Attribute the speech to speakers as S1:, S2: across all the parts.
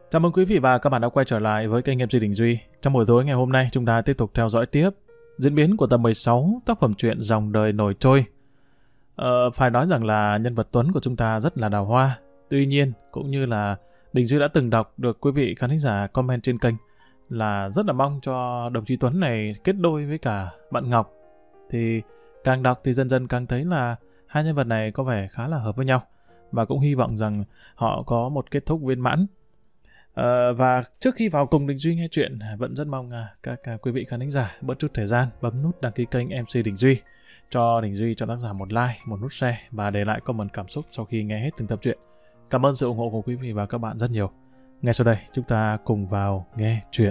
S1: Chào mừng quý vị và các bạn đã quay trở lại với kênh MC Đình Duy. Trong buổi tối ngày hôm nay, chúng ta tiếp tục theo dõi tiếp diễn biến của tập 16 tác phẩm truyện Dòng đời nổi trôi. Phải nói rằng là nhân vật Tuấn của chúng ta rất là đào hoa. Tuy nhiên, cũng như là Đình Duy đã từng đọc được quý vị khán thính giả comment trên kênh, là rất là mong cho đồng chí Tuấn này kết đôi với cả bạn Ngọc. Thì càng đọc thì dần dần càng thấy là hai nhân vật này có vẻ khá là hợp với nhau. Và cũng hy vọng rằng họ có một kết thúc viên mãn. Và trước khi vào cùng Đình Duy nghe chuyện, vẫn rất mong các quý vị khán thính giả bớt chút thời gian bấm nút đăng ký kênh MC Đình Duy, cho Đình Duy, cho tác giả một like, một nút share và để lại comment cảm xúc sau khi nghe hết từng tập truyện. Cảm ơn sự ủng hộ của quý vị và các bạn rất nhiều. Ngay sau đây chúng ta cùng vào nghe chuyện.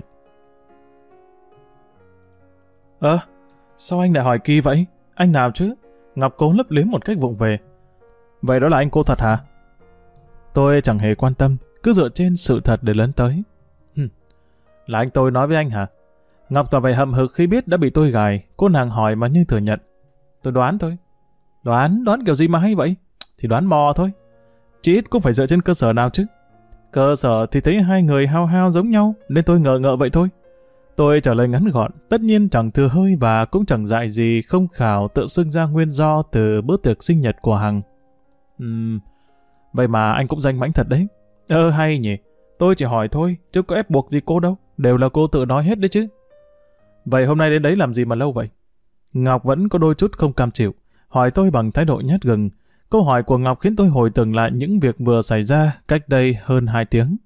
S1: Sao anh lại hỏi kỳ vậy? Anh nào chứ? Ngọc cố lấp liếm một cách vụng về. Vậy đó là anh cô thật hả? Tôi chẳng hề quan tâm, cứ dựa trên sự thật để lấn tới. Là anh tôi nói với anh hả? Ngọc tỏ vẻ hậm hực khi biết đã bị tôi gài. Cô nàng hỏi mà như thừa nhận. Tôi đoán thôi. Đoán kiểu gì mà hay vậy? Thì đoán mò thôi. Chỉ ít cũng phải dựa trên cơ sở nào chứ. Cơ sở thì thấy hai người hao hao giống nhau, nên tôi ngờ vậy thôi. Tôi trả lời ngắn gọn, tất nhiên chẳng thừa hơi và cũng chẳng dại gì không khảo tự xưng ra nguyên do từ bữa tiệc sinh nhật của Hằng. Vậy mà anh cũng danh mãnh thật đấy. Hay nhỉ. Tôi chỉ hỏi thôi, chứ có ép buộc gì cô đâu. Đều là cô tự nói hết đấy chứ. Vậy hôm nay đến đấy làm gì mà lâu vậy? Ngọc vẫn có đôi chút không cam chịu, hỏi tôi bằng thái độ nhát gừng. Câu hỏi của Ngọc khiến tôi hồi tưởng lại những việc vừa xảy ra cách đây hơn 2 tiếng.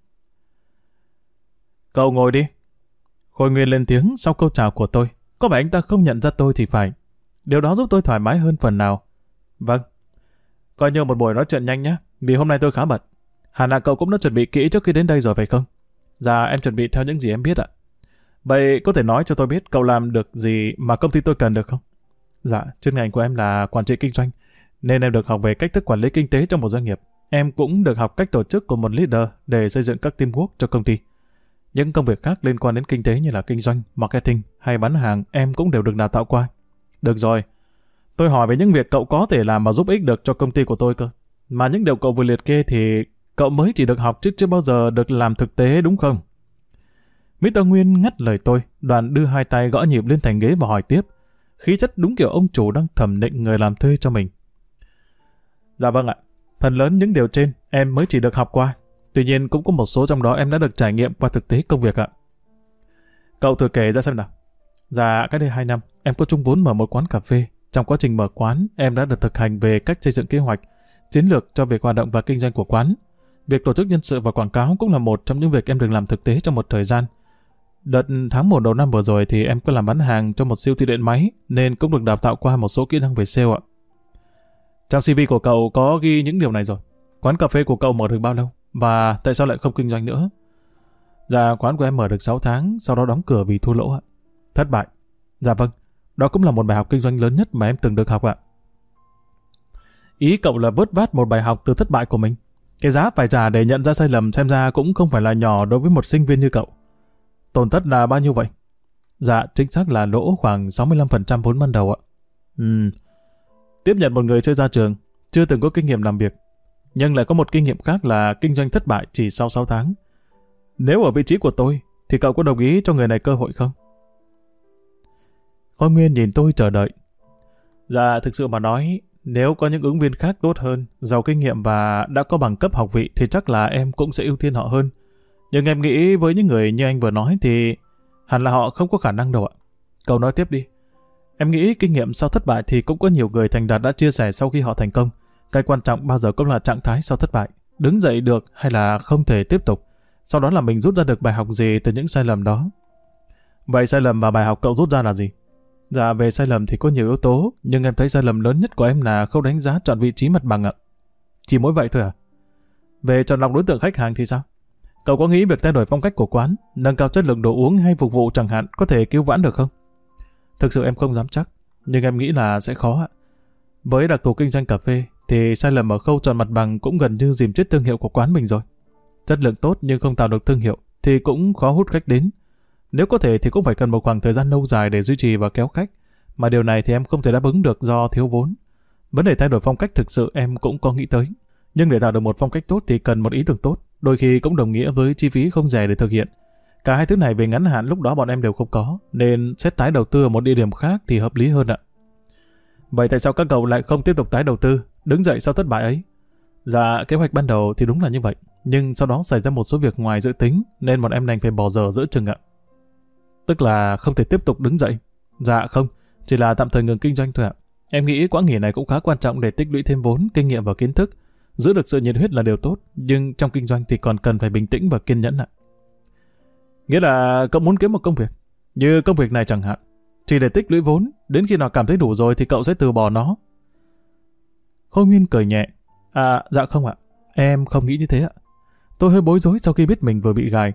S1: Cậu ngồi đi. Khôi Nguyên lên tiếng sau câu chào của tôi. Có vẻ anh ta không nhận ra tôi thì phải. Điều đó giúp tôi thoải mái hơn phần nào. Vâng. Coi như một buổi nói chuyện nhanh nhé, vì hôm nay tôi khá bận. Hẳn là cậu cũng đã chuẩn bị kỹ trước khi đến đây rồi phải không? Dạ, em chuẩn bị theo những gì em biết ạ. Vậy có thể nói cho tôi biết cậu làm được gì mà công ty tôi cần được không? Dạ, chuyên ngành của em là quản trị kinh doanh, nên em được học về cách thức quản lý kinh tế trong một doanh nghiệp. Em cũng được học cách tổ chức của một leader để xây dựng các teamwork cho công ty. Những công việc khác liên quan đến kinh tế như là kinh doanh, marketing hay bán hàng em cũng đều được đào tạo qua. Được rồi, tôi hỏi về những việc cậu có thể làm và giúp ích được cho công ty của tôi cơ. Mà những điều cậu vừa liệt kê thì cậu mới chỉ được học chứ chưa bao giờ được làm thực tế đúng không? Mr. Nguyên ngắt lời tôi, đoạn đưa hai tay gõ nhịp lên thành ghế và hỏi tiếp. Khí chất đúng kiểu ông chủ đang thẩm định người làm thuê cho mình. Dạ vâng ạ, phần lớn những điều trên em mới chỉ được học qua. Tuy nhiên cũng có một số trong đó em đã được trải nghiệm qua thực tế công việc ạ. Cậu thử kể ra xem nào. Dạ, cách đây 2 năm, em có chung vốn mở một quán cà phê. Trong quá trình mở quán, em đã được thực hành về cách xây dựng kế hoạch, chiến lược cho việc hoạt động và kinh doanh của quán. Việc tổ chức nhân sự và quảng cáo cũng là một trong những việc em được làm thực tế trong một thời gian. Đợt tháng 1 đầu năm vừa rồi thì em có làm bán hàng cho một siêu thị điện máy, nên cũng được đào tạo qua một số kỹ năng về sale ạ. Trong CV của cậu có ghi những điều này rồi. Quán cà phê của cậu mở được bao lâu? Và tại sao lại không kinh doanh nữa? Dạ, quán của em mở được 6 tháng, sau đó đóng cửa vì thua lỗ ạ. Thất bại. Dạ vâng, đó cũng là một bài học kinh doanh lớn nhất mà em từng được học ạ. Ý cậu là vớt vát một bài học từ thất bại của mình. Cái giá phải trả để nhận ra sai lầm xem ra cũng không phải là nhỏ đối với một sinh viên như cậu. Tổn thất là bao nhiêu vậy? Dạ, chính xác là lỗ khoảng 65% vốn ban đầu ạ. Tiếp nhận một người chưa ra trường, chưa từng có kinh nghiệm làm việc, nhưng lại có một kinh nghiệm khác là kinh doanh thất bại chỉ sau 6 tháng. Nếu ở vị trí của tôi, thì cậu có đồng ý cho người này cơ hội không? Khôi Nguyên nhìn tôi chờ đợi. Dạ, thực sự mà nói, nếu có những ứng viên khác tốt hơn, giàu kinh nghiệm và đã có bằng cấp học vị thì chắc là em cũng sẽ ưu tiên họ hơn. Nhưng em nghĩ với những người như anh vừa nói thì hẳn là họ không có khả năng đâu ạ. Cậu nói tiếp đi. Em nghĩ kinh nghiệm sau thất bại thì cũng có nhiều người thành đạt đã chia sẻ sau khi họ thành công. Cái quan trọng bao giờ cũng là trạng thái sau thất bại. Đứng dậy được hay là không thể tiếp tục. Sau đó là mình rút ra được bài học gì từ những sai lầm đó. Vậy sai lầm và bài học cậu rút ra là gì? Dạ, về sai lầm thì có nhiều yếu tố, nhưng em thấy sai lầm lớn nhất của em là không đánh giá chọn vị trí mặt bằng ạ. Chỉ mỗi vậy thôi à? Về chọn lọc đối tượng khách hàng thì sao? Cậu có nghĩ việc thay đổi phong cách của quán, nâng cao chất lượng đồ uống hay phục vụ chẳng hạn có thể cứu vãn được không? Thực sự em không dám chắc, nhưng em nghĩ là sẽ khó ạ. Với đặc thù kinh doanh cà phê thì sai lầm ở khâu chọn mặt bằng cũng gần như dìm chết thương hiệu của quán mình rồi. Chất lượng tốt nhưng không tạo được thương hiệu thì cũng khó hút khách đến. Nếu có thể thì cũng phải cần một khoảng thời gian lâu dài để duy trì và kéo khách, mà điều này thì em không thể đáp ứng được do thiếu vốn. Vấn đề thay đổi phong cách thực sự em cũng có nghĩ tới, nhưng để tạo được một phong cách tốt thì cần một ý tưởng tốt, đôi khi cũng đồng nghĩa với chi phí không rẻ để thực hiện. Cả hai thứ này về ngắn hạn lúc đó bọn em đều không có, nên sẽ tái đầu tư ở một địa điểm khác thì hợp lý hơn ạ. Vậy tại sao các cậu lại không tiếp tục tái đầu tư, đứng dậy sau thất bại ấy? Dạ, kế hoạch ban đầu thì đúng là như vậy, nhưng sau đó xảy ra một số việc ngoài dự tính nên bọn em đành phải bỏ dở giữa chừng ạ. Tức là không thể tiếp tục đứng dậy? Dạ không, chỉ là tạm thời ngừng kinh doanh thôi ạ. Em nghĩ quãng nghỉ này cũng khá quan trọng để tích lũy thêm vốn, kinh nghiệm và kiến thức. Giữ được sự nhiệt huyết là điều tốt, nhưng trong kinh doanh thì còn cần phải bình tĩnh và kiên nhẫn ạ. Nghĩa là cậu muốn kiếm một công việc, như công việc này chẳng hạn, chỉ để tích lũy vốn, đến khi nào cảm thấy đủ rồi thì cậu sẽ từ bỏ nó. Khôi Nguyên cười nhẹ. À, dạ không ạ, em không nghĩ như thế ạ. Tôi hơi bối rối sau khi biết mình vừa bị gài.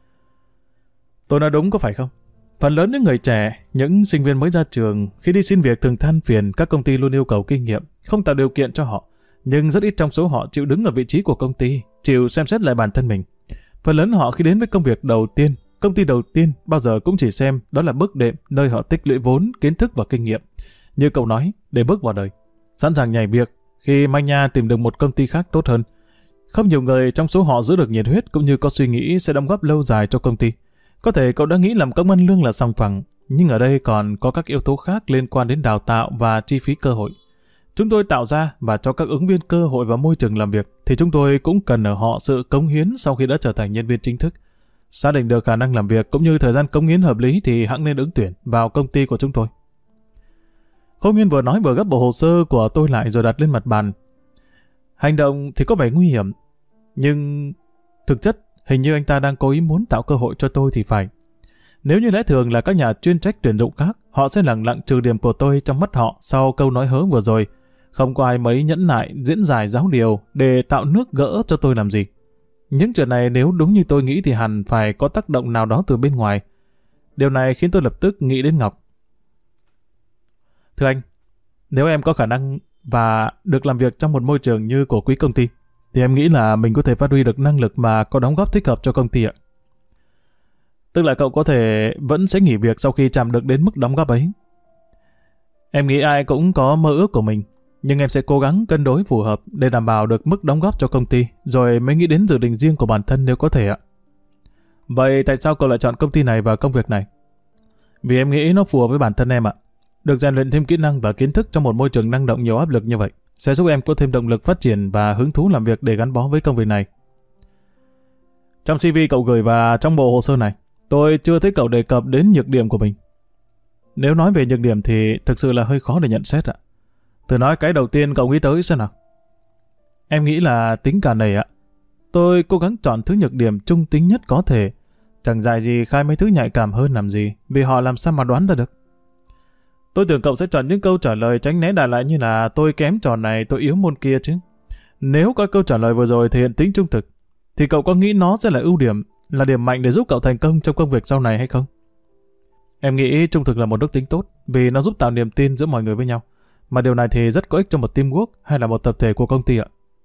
S1: Tôi nói đúng có phải không? Phần lớn những người trẻ, những sinh viên mới ra trường, khi đi xin việc thường than phiền các công ty luôn yêu cầu kinh nghiệm, không tạo điều kiện cho họ. Nhưng rất ít trong số họ chịu đứng ở vị trí của công ty, chịu xem xét lại bản thân mình. Phần lớn họ khi đến với công việc đầu tiên, công ty đầu tiên bao giờ cũng chỉ xem đó là bước đệm nơi họ tích lũy vốn, kiến thức và kinh nghiệm. Như cậu nói, để bước vào đời, sẵn sàng nhảy việc khi manh nha tìm được một công ty khác tốt hơn. Không nhiều người trong số họ giữ được nhiệt huyết cũng như có suy nghĩ sẽ đóng góp lâu dài cho công ty. Có thể cậu đã nghĩ làm công ăn lương là sòng phẳng, nhưng ở đây còn có các yếu tố khác liên quan đến đào tạo và chi phí cơ hội. Chúng tôi tạo ra và cho các ứng viên cơ hội và môi trường làm việc, thì chúng tôi cũng cần ở họ sự cống hiến sau khi đã trở thành nhân viên chính thức. Xác định được khả năng làm việc cũng như thời gian cống hiến hợp lý thì hẵng nên ứng tuyển vào công ty của chúng tôi. Khôi Nguyên vừa nói vừa gấp bộ hồ sơ của tôi lại rồi đặt lên mặt bàn. Hành động thì có vẻ nguy hiểm, nhưng thực chất hình như anh ta đang cố ý muốn tạo cơ hội cho tôi thì phải. Nếu như lẽ thường là các nhà chuyên trách tuyển dụng khác, họ sẽ lẳng lặng trừ điểm của tôi trong mắt họ sau câu nói hớ vừa rồi. Không có ai mấy nhẫn nại diễn giải giáo điều để tạo nước gỡ cho tôi làm gì. Những chuyện này nếu đúng như tôi nghĩ thì hẳn phải có tác động nào đó từ bên ngoài. Điều này khiến tôi lập tức nghĩ đến Ngọc. Thưa anh, nếu em có khả năng và được làm việc trong một môi trường như của quý công ty, thì em nghĩ là mình có thể phát huy được năng lực mà có đóng góp thích hợp cho công ty ạ. Tức là cậu có thể vẫn sẽ nghỉ việc sau khi chạm được đến mức đóng góp ấy. Em nghĩ ai cũng có mơ ước của mình, nhưng em sẽ cố gắng cân đối phù hợp để đảm bảo được mức đóng góp cho công ty, rồi mới nghĩ đến dự định riêng của bản thân nếu có thể ạ. Vậy tại sao cậu lại chọn công ty này và công việc này? Vì em nghĩ nó phù hợp với bản thân em ạ. Được rèn luyện thêm kỹ năng và kiến thức trong một môi trường năng động nhiều áp lực như vậy sẽ giúp em có thêm động lực phát triển và hứng thú làm việc để gắn bó với công việc này. Trong CV cậu gửi và trong bộ hồ sơ này, tôi chưa thấy cậu đề cập đến nhược điểm của mình. Nếu nói về nhược điểm thì thực sự là hơi khó để nhận xét ạ. Thử nói cái đầu tiên cậu nghĩ tới xem nào. Em nghĩ là tính cả này ạ. Tôi cố gắng chọn thứ nhược điểm trung tính nhất có thể. Chẳng dại gì khai mấy thứ nhạy cảm hơn làm gì, vì họ làm sao mà đoán ra được. Tôi tưởng cậu sẽ chọn những câu trả lời tránh né đại lại như là tôi kém trò này, tôi yếu môn kia chứ. Nếu có câu trả lời vừa rồi thể hiện tính trung thực, thì cậu có nghĩ nó sẽ là ưu điểm, là điểm mạnh để giúp cậu thành công trong công việc sau này hay không? Em nghĩ trung thực là một đức tính tốt, vì nó giúp tạo niềm tin giữa mọi người với nhau. Mà điều này thì rất có ích trong một teamwork hay là một tập thể của công ty ạ.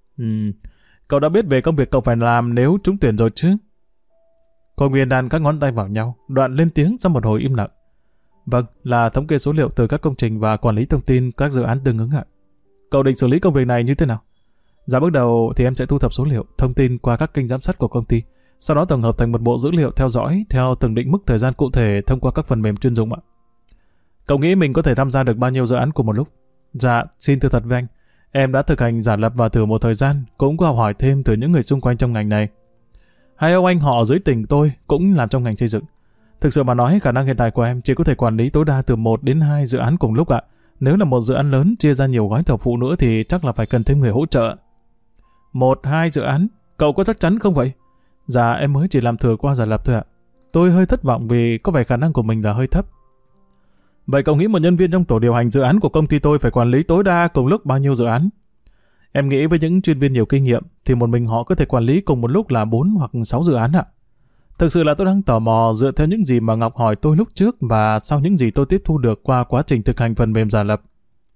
S1: Cậu đã biết về công việc cậu phải làm nếu trúng tuyển rồi chứ? Khôi Nguyên đan các ngón tay vào nhau, đoạn lên tiếng sau một hồi im lặng. Vâng, là thống kê số liệu từ các công trình và quản lý thông tin các dự án tương ứng ạ. Cậu định xử lý công việc này như thế nào? Dạ bước đầu thì em sẽ thu thập số liệu, thông tin qua các kênh giám sát của công ty, sau đó tổng hợp thành một bộ dữ liệu theo dõi theo từng định mức thời gian cụ thể thông qua các phần mềm chuyên dụng ạ. Cậu nghĩ mình có thể tham gia được bao nhiêu dự án cùng một lúc? Dạ, xin thưa thật với anh, em đã thực hành giả lập và thử một thời gian, cũng có học hỏi thêm từ những người xung quanh trong ngành này. Hai ông anh họ dưới tỉnh tôi cũng làm trong ngành xây dựng. Thực sự mà nói, khả năng hiện tại của em chỉ có thể quản lý tối đa từ 1 đến 2 dự án cùng lúc ạ. Nếu là một dự án lớn chia ra nhiều gói thầu phụ nữa thì chắc là phải cần thêm người hỗ trợ. 1-2 dự án, cậu có chắc chắn không vậy? Dạ, em mới chỉ làm thử qua giả lập thôi ạ. Tôi hơi thất vọng vì có vẻ khả năng của mình là hơi thấp. Vậy cậu nghĩ một nhân viên trong tổ điều hành dự án của công ty tôi phải quản lý tối đa cùng lúc bao nhiêu dự án? Em nghĩ với những chuyên viên nhiều kinh nghiệm thì một mình họ có thể quản lý cùng một lúc là 4 hoặc 6 dự án ạ. Thực sự là tôi đang tò mò dựa theo những gì mà Ngọc hỏi tôi lúc trước và sau những gì tôi tiếp thu được qua quá trình thực hành phần mềm giả lập.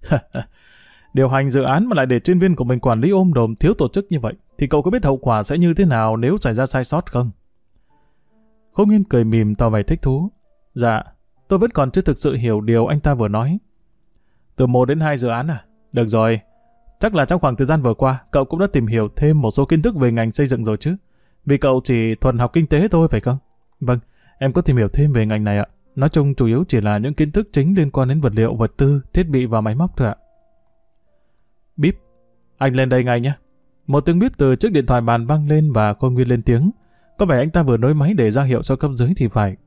S1: Điều hành dự án mà lại để chuyên viên của mình quản lý ôm đồm thiếu tổ chức như vậy thì cậu có biết hậu quả sẽ như thế nào nếu xảy ra sai sót không? Khôi Nguyên cười mỉm tỏ vẻ thích thú. Dạ, tôi vẫn còn chưa thực sự hiểu điều anh ta vừa nói. Từ 1 đến 2 dự án à? Được rồi. Chắc là trong khoảng thời gian vừa qua, cậu cũng đã tìm hiểu thêm một số kiến thức về ngành xây dựng rồi chứ. Vì cậu chỉ thuần học kinh tế thôi phải không? Vâng, em có tìm hiểu thêm về ngành này ạ. Nói chung chủ yếu chỉ là những kiến thức chính liên quan đến vật liệu, vật tư, thiết bị và máy móc thôi ạ. Bíp, anh lên đây ngay nhé. Một tiếng bíp từ chiếc điện thoại bàn vang lên và Khôi Nguyên lên tiếng. Có vẻ anh ta vừa nối máy để ra hiệu cho cấp dưới thì phải.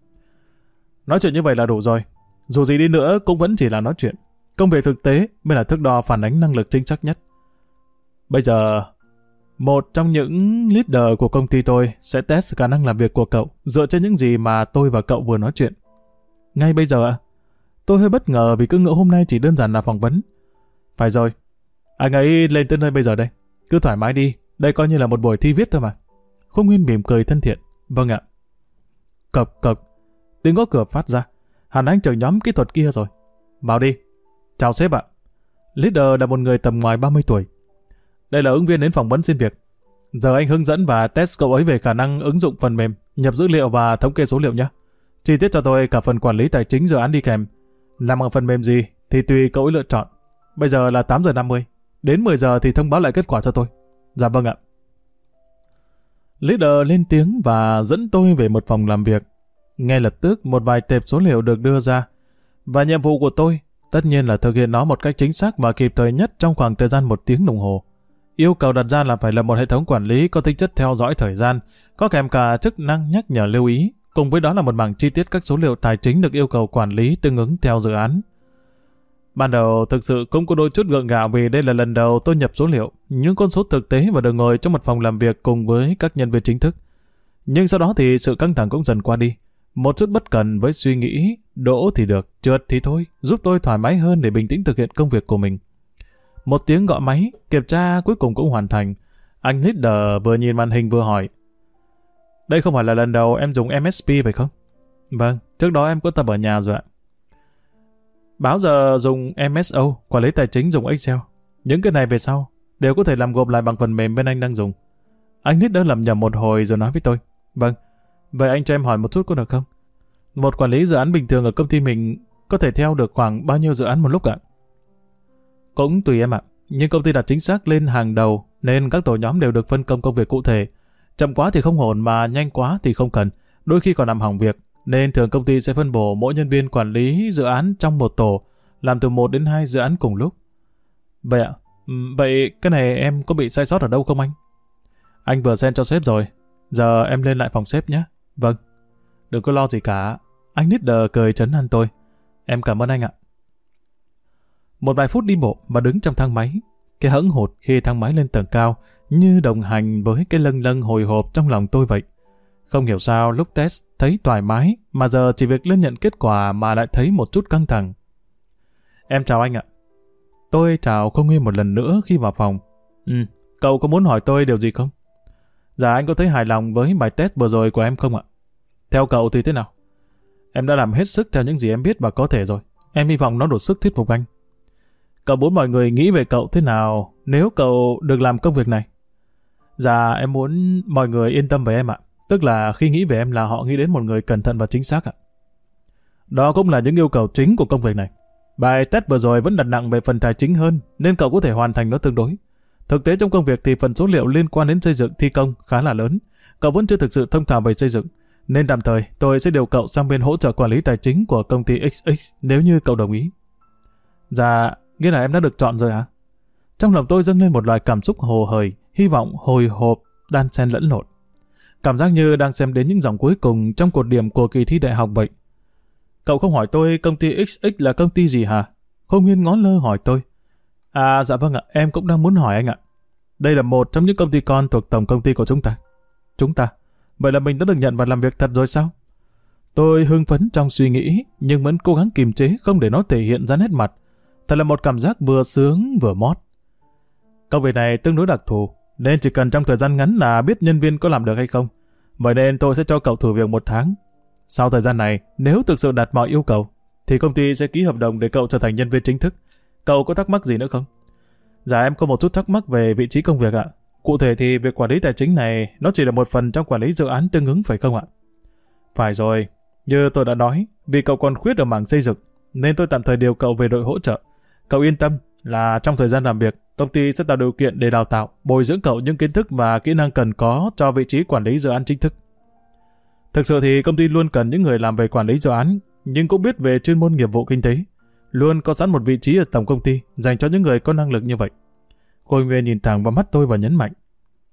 S1: Nói chuyện như vậy là đủ rồi. Dù gì đi nữa cũng vẫn chỉ là nói chuyện. Công việc thực tế mới là thước đo phản ánh năng lực chính xác nhất. Bây giờ, một trong những leader của công ty tôi sẽ test khả năng làm việc của cậu dựa trên những gì mà tôi và cậu vừa nói chuyện. Ngay bây giờ ạ? Tôi hơi bất ngờ vì cứ ngỡ hôm nay chỉ đơn giản là phỏng vấn. Phải rồi, anh ấy lên tới nơi bây giờ đây. Cứ thoải mái đi, đây coi như là một buổi thi viết thôi mà. Khôi Nguyên mỉm cười thân thiện. Vâng ạ. Cộc cộc, tiếng gõ cửa phát ra. Hẳn anh trưởng nhóm kỹ thuật kia rồi. Vào đi. Chào sếp ạ. Leader là một người tầm ngoài 30 tuổi. Đây là ứng viên đến phỏng vấn xin việc. Giờ anh hướng dẫn và test cậu ấy về khả năng ứng dụng phần mềm, nhập dữ liệu và thống kê số liệu nhé. Chi tiết cho tôi cả phần quản lý tài chính dự án đi kèm. Làm bằng phần mềm gì thì tùy cậu ấy lựa chọn. Bây giờ là 8 giờ 50. Đến 10 giờ thì thông báo lại kết quả cho tôi. Dạ vâng ạ. Leader lên tiếng và dẫn tôi về một phòng làm việc. Ngay lập tức một vài tệp số liệu được đưa ra. Và nhiệm vụ của tôi tất nhiên là thực hiện nó một cách chính xác và kịp thời nhất trong khoảng thời gian 1 tiếng đồng hồ. Yêu cầu đặt ra là phải là một hệ thống quản lý có tính chất theo dõi thời gian, có kèm cả chức năng nhắc nhở lưu ý, cùng với đó là một bảng chi tiết các số liệu tài chính được yêu cầu quản lý tương ứng theo dự án. Ban đầu thực sự cũng có đôi chút gượng gạo vì đây là lần đầu tôi nhập số liệu, những con số thực tế và được ngồi trong một phòng làm việc cùng với các nhân viên chính thức. Nhưng sau đó thì sự căng thẳng cũng dần qua đi. Một chút bất cần với suy nghĩ, đỗ thì được, trượt thì thôi, giúp tôi thoải mái hơn để bình tĩnh thực hiện công việc của mình. Một tiếng gọi máy, kiểm tra cuối cùng cũng hoàn thành. Anh leader vừa nhìn màn hình vừa hỏi. Đây không phải là lần đầu em dùng MSP phải không? Vâng, trước đó em có tập ở nhà rồi ạ. Báo giờ dùng MSO, quản lý tài chính dùng Excel. Những cái này về sau đều có thể làm gộp lại bằng phần mềm bên anh đang dùng. Anh leader lẩm nhẩm một hồi rồi nói với tôi. Vâng, vậy anh cho em hỏi một chút có được không? Một quản lý dự án bình thường ở công ty mình có thể theo được khoảng bao nhiêu dự án một lúc ạ? Cũng tùy em ạ, nhưng công ty đặt chính xác lên hàng đầu nên các tổ nhóm đều được phân công công việc cụ thể. Chậm quá thì không ổn mà nhanh quá thì không cần, đôi khi còn làm hỏng việc, nên thường công ty sẽ phân bổ mỗi nhân viên quản lý dự án trong một tổ, làm từ 1 đến 2 dự án cùng lúc. Vậy ạ, vậy cái này em có bị sai sót ở đâu không anh? Anh vừa send cho sếp rồi, giờ em lên lại phòng sếp nhé. Vâng, đừng có lo gì cả, anh leader cười trấn an tôi. Em cảm ơn anh ạ. Một vài phút đi bộ và đứng trong thang máy, cái hững hụt khi thang máy lên tầng cao như đồng hành với cái lâng lâng hồi hộp trong lòng tôi vậy. Không hiểu sao lúc test thấy thoải mái mà giờ chỉ việc lên nhận kết quả mà lại thấy một chút căng thẳng. Em chào anh ạ. Tôi chào Khôi Nguyên một lần nữa khi vào phòng. Cậu có muốn hỏi tôi điều gì không? Dạ anh có thấy hài lòng với bài test vừa rồi của em không ạ? Theo cậu thì thế nào? Em đã làm hết sức theo những gì em biết và có thể rồi. Em hy vọng nó đủ sức thuyết phục anh. Cậu muốn mọi người nghĩ về cậu thế nào nếu cậu được làm công việc này? Dạ em muốn mọi người yên tâm về em ạ. Tức là khi nghĩ về em là họ nghĩ đến một người cẩn thận và chính xác ạ. Đó cũng là những yêu cầu chính của công việc này. Bài test vừa rồi vẫn đặt nặng về phần tài chính hơn nên cậu có thể hoàn thành nó tương đối. Thực tế trong công việc thì phần số liệu liên quan đến xây dựng thi công khá là lớn. Cậu vẫn chưa thực sự thông thạo về xây dựng nên tạm thời tôi sẽ điều cậu sang bên hỗ trợ quản lý tài chính của công ty XX nếu như cậu đồng ý. Dạ, nghĩa là em đã được chọn rồi hả? Trong lòng tôi dâng lên một loại cảm xúc hồ hởi, hy vọng hồi hộp, đan xen lẫn lộn. Cảm giác như đang xem đến những dòng cuối cùng trong cột điểm của kỳ thi đại học vậy. Cậu không hỏi tôi công ty XX là công ty gì hả? Khôi Nguyên ngó lơ hỏi tôi. À dạ vâng ạ, em cũng đang muốn hỏi anh ạ. Đây là một trong những công ty con thuộc tổng công ty của chúng ta. Chúng ta? Vậy là mình đã được nhận và làm việc thật rồi sao? Tôi hưng phấn trong suy nghĩ, nhưng vẫn cố gắng kiềm chế không để nó thể hiện ra nét mặt. Thật là một cảm giác vừa sướng vừa mót. Công việc này tương đối đặc thù, nên chỉ cần trong thời gian ngắn là biết nhân viên có làm được hay không. Vậy nên tôi sẽ cho cậu thử việc 1 tháng. Sau thời gian này, nếu thực sự đạt mọi yêu cầu, thì công ty sẽ ký hợp đồng để cậu trở thành nhân viên chính thức. Cậu có thắc mắc gì nữa không? Dạ em có một chút thắc mắc về vị trí công việc ạ. Cụ thể thì việc quản lý tài chính này nó chỉ là một phần trong quản lý dự án tương ứng phải không ạ? Phải rồi, như tôi đã nói, vì cậu còn khuyết ở mảng xây dựng, nên tôi tạm thời điều cậu về đội hỗ trợ. Cậu yên tâm là trong thời gian làm việc, Công ty sẽ tạo điều kiện để đào tạo, bồi dưỡng cậu những kiến thức và kỹ năng cần có cho vị trí quản lý dự án chính thức. Thực sự thì công ty luôn cần những người làm về quản lý dự án, nhưng cũng biết về chuyên môn nghiệp vụ kinh tế. Luôn có sẵn một vị trí ở tổng công ty dành cho những người có năng lực như vậy. Khôi Nguyên nhìn thẳng vào mắt tôi và nhấn mạnh.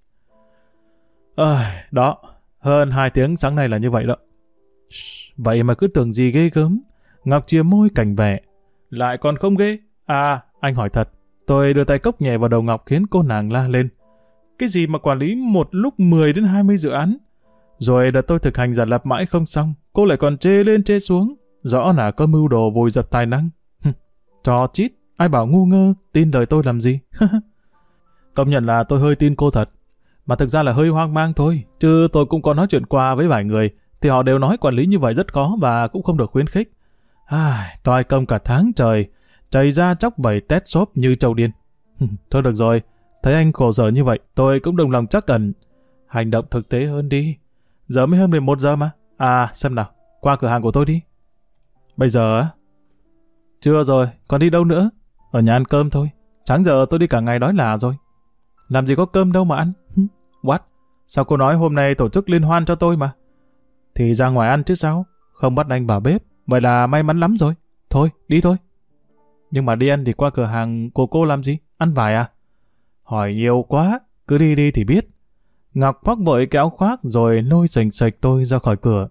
S1: Đó, hơn 2 tiếng sáng nay là như vậy đó. Vậy mà cứ tưởng gì ghê gớm. Ngọc chia môi cảnh vẻ. Lại còn không ghê? À, anh hỏi thật. Tôi đưa tay cốc nhẹ vào đầu Ngọc khiến cô nàng la lên. Cái gì mà quản lý một lúc 10 đến 20 dự án? Rồi đợt tôi thực hành giả lập mãi không xong, cô lại còn chê lên chê xuống. Rõ là có mưu đồ vùi dập tài năng. Trò chít, ai bảo ngu ngơ, tin lời tôi làm gì? Công nhận là tôi hơi tin cô thật. Mà thực ra là hơi hoang mang thôi, chứ tôi cũng có nói chuyện qua với vài người, thì họ đều nói quản lý như vậy rất khó và cũng không được khuyến khích. Toài công cả tháng trời, chảy ra chóc vẩy tét xốp như trâu điên. Thôi được rồi, thấy anh khổ sở như vậy, tôi cũng đồng lòng chắc ẩn. Hành động thực tế hơn đi. Giờ mới hơn 11 giờ mà. Xem nào, qua cửa hàng của tôi đi. Bây giờ á? Chưa rồi, còn đi đâu nữa? Ở nhà ăn cơm thôi. Sáng giờ tôi đi cả ngày đói lả rồi. Làm gì có cơm đâu mà ăn. What? Sao cô nói hôm nay tổ chức liên hoan cho tôi mà? Thì ra ngoài ăn chứ sao? Không bắt anh vào bếp. Vậy là may mắn lắm rồi. Thôi, đi thôi. Nhưng mà đi ăn thì qua cửa hàng của cô làm gì? Ăn vải à? Hỏi nhiều quá, cứ đi đi thì biết. Ngọc khoác vội cái áo khoác rồi lôi sành sạch tôi ra khỏi cửa.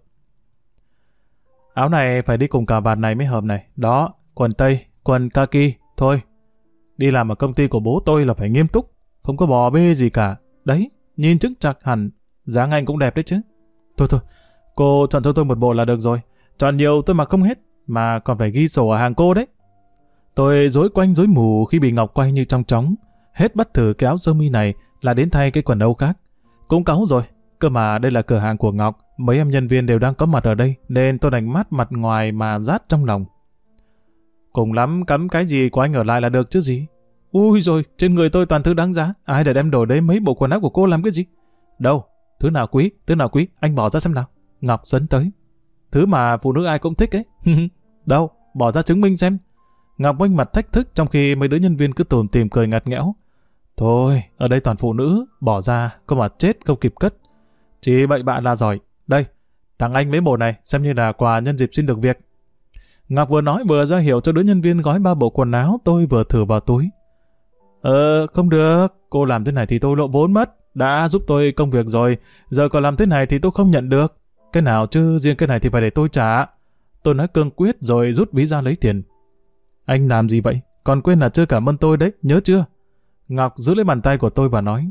S1: Áo này phải đi cùng cà vạt này mới hợp này. Đó, quần tây, quần kaki, thôi. Đi làm ở công ty của bố tôi là phải nghiêm túc, không có bò bê gì cả. Đấy, nhìn chứng chặt hẳn, dáng anh cũng đẹp đấy chứ. Thôi, cô chọn cho tôi một bộ là được rồi. Chọn nhiều tôi mặc không hết, mà còn phải ghi sổ ở hàng cô đấy. Tôi rối quanh rối mù khi bị Ngọc quay như trong chóng. Hết bắt thử cái áo sơ mi này là đến thay cái quần âu khác. Cũng cáu rồi, cơ mà đây là cửa hàng của Ngọc, mấy em nhân viên đều đang có mặt ở đây, nên tôi đành mát mặt ngoài mà rát trong lòng. Cùng lắm cắm cái gì của anh ở lại là được chứ gì. Ui rồi, trên người tôi toàn thứ đáng giá, ai để đem đổi đấy mấy bộ quần áo của cô làm cái gì? Đâu, thứ nào quý, anh bỏ ra xem nào. Ngọc dẫn tới. Thứ mà phụ nữ ai cũng thích ấy. Đâu, bỏ ra chứng minh xem. Ngọc vênh mặt thách thức trong khi mấy đứa nhân viên cứ tủm tỉm cười ngặt nghẽo. Thôi, ở đây toàn phụ nữ, bỏ ra, có mà chết không kịp cất. Chỉ bậy bạ là giỏi. Đây, tặng anh mấy bộ này, xem như là quà nhân dịp xin được việc. Ngọc vừa nói vừa ra hiệu cho đứa nhân viên gói 3 bộ quần áo tôi vừa thử vào túi. Không được, cô làm thế này thì tôi lộ vốn mất. Đã giúp tôi công việc rồi, giờ còn làm thế này thì tôi không nhận được. Cái nào chứ, riêng cái này thì phải để tôi trả. Tôi nói cương quyết rồi rút ví ra lấy tiền. Anh làm gì vậy? Còn quên là chưa cảm ơn tôi đấy, nhớ chưa? Ngọc giữ lấy bàn tay của tôi và nói.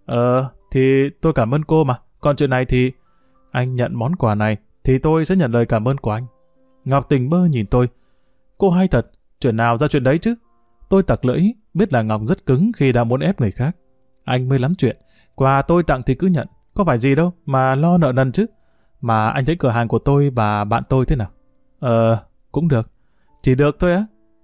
S1: Thì tôi cảm ơn cô mà. Còn chuyện này thì... Anh nhận món quà này, thì tôi sẽ nhận lời cảm ơn của anh. Ngọc tỉnh bơ nhìn tôi. Cô hay thật, chuyện nào ra chuyện đấy chứ? Tôi tặc lưỡi, biết là Ngọc rất cứng khi đã muốn ép người khác. Anh mới lắm chuyện. Quà tôi tặng thì cứ nhận, có phải gì đâu mà lo nợ nần chứ. Mà anh thấy cửa hàng của tôi và bạn tôi thế nào? Cũng được. Chỉ được thôi á.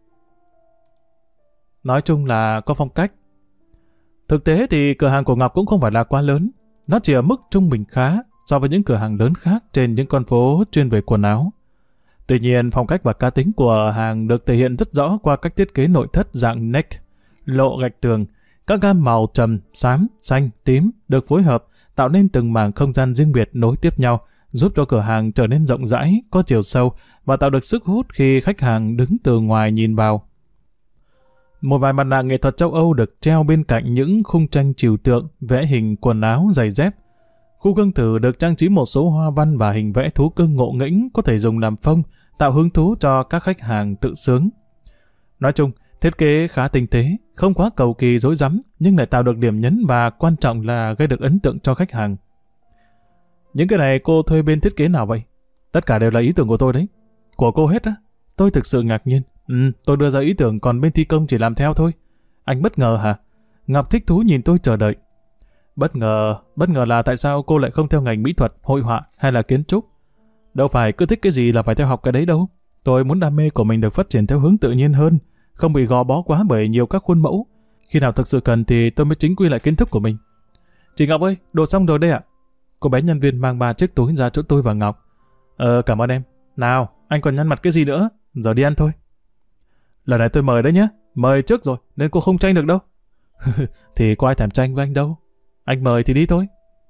S1: Nói chung là có phong cách. Thực tế thì cửa hàng của Ngọc cũng không phải là quá lớn. Nó chỉ ở mức trung bình khá so với những cửa hàng lớn khác trên những con phố chuyên về quần áo. Tuy nhiên, phong cách và cá tính của hàng được thể hiện rất rõ qua cách thiết kế nội thất dạng neck, lộ gạch tường. Các gam màu trầm, xám, xanh, tím được phối hợp tạo nên từng mảng không gian riêng biệt nối tiếp nhau, giúp cho cửa hàng trở nên rộng rãi, có chiều sâu và tạo được sức hút khi khách hàng đứng từ ngoài nhìn vào. Một vài mặt nạ nghệ thuật châu Âu được treo bên cạnh những khung tranh trừu tượng, vẽ hình quần áo, giày dép. Khu gương thử được trang trí một số hoa văn và hình vẽ thú cưng ngộ nghĩnh có thể dùng làm phông, tạo hứng thú cho các khách hàng tự sướng. Nói chung, thiết kế khá tinh tế, không quá cầu kỳ rối rắm, nhưng lại tạo được điểm nhấn và quan trọng là gây được ấn tượng cho khách hàng. Những cái này cô thuê bên thiết kế nào vậy? Tất cả đều là ý tưởng của tôi đấy. Của cô hết á? Tôi thực sự ngạc nhiên. Tôi đưa ra ý tưởng còn bên thi công chỉ làm theo thôi. Anh bất ngờ hả? Ngọc thích thú nhìn tôi chờ đợi. Bất ngờ là tại sao cô lại không theo ngành mỹ thuật, hội họa hay là kiến trúc? Đâu phải cứ thích cái gì là phải theo học cái đấy đâu. Tôi muốn đam mê của mình được phát triển theo hướng tự nhiên hơn, không bị gò bó quá bởi nhiều các khuôn mẫu. Khi nào thực sự cần thì tôi mới chính quy lại kiến thức của mình. Chị Ngọc ơi, đồ xong rồi đây ạ. Cô bé nhân viên mang 3 chiếc túi ra chỗ tôi và Ngọc. Cảm ơn em. Nào, anh còn nhăn mặt cái gì nữa? Giờ đi ăn thôi. Lần này tôi mời đấy nhé. Mời trước rồi, nên cô không tranh được đâu. Thì có ai thèm chanh với anh đâu. Anh mời thì đi thôi.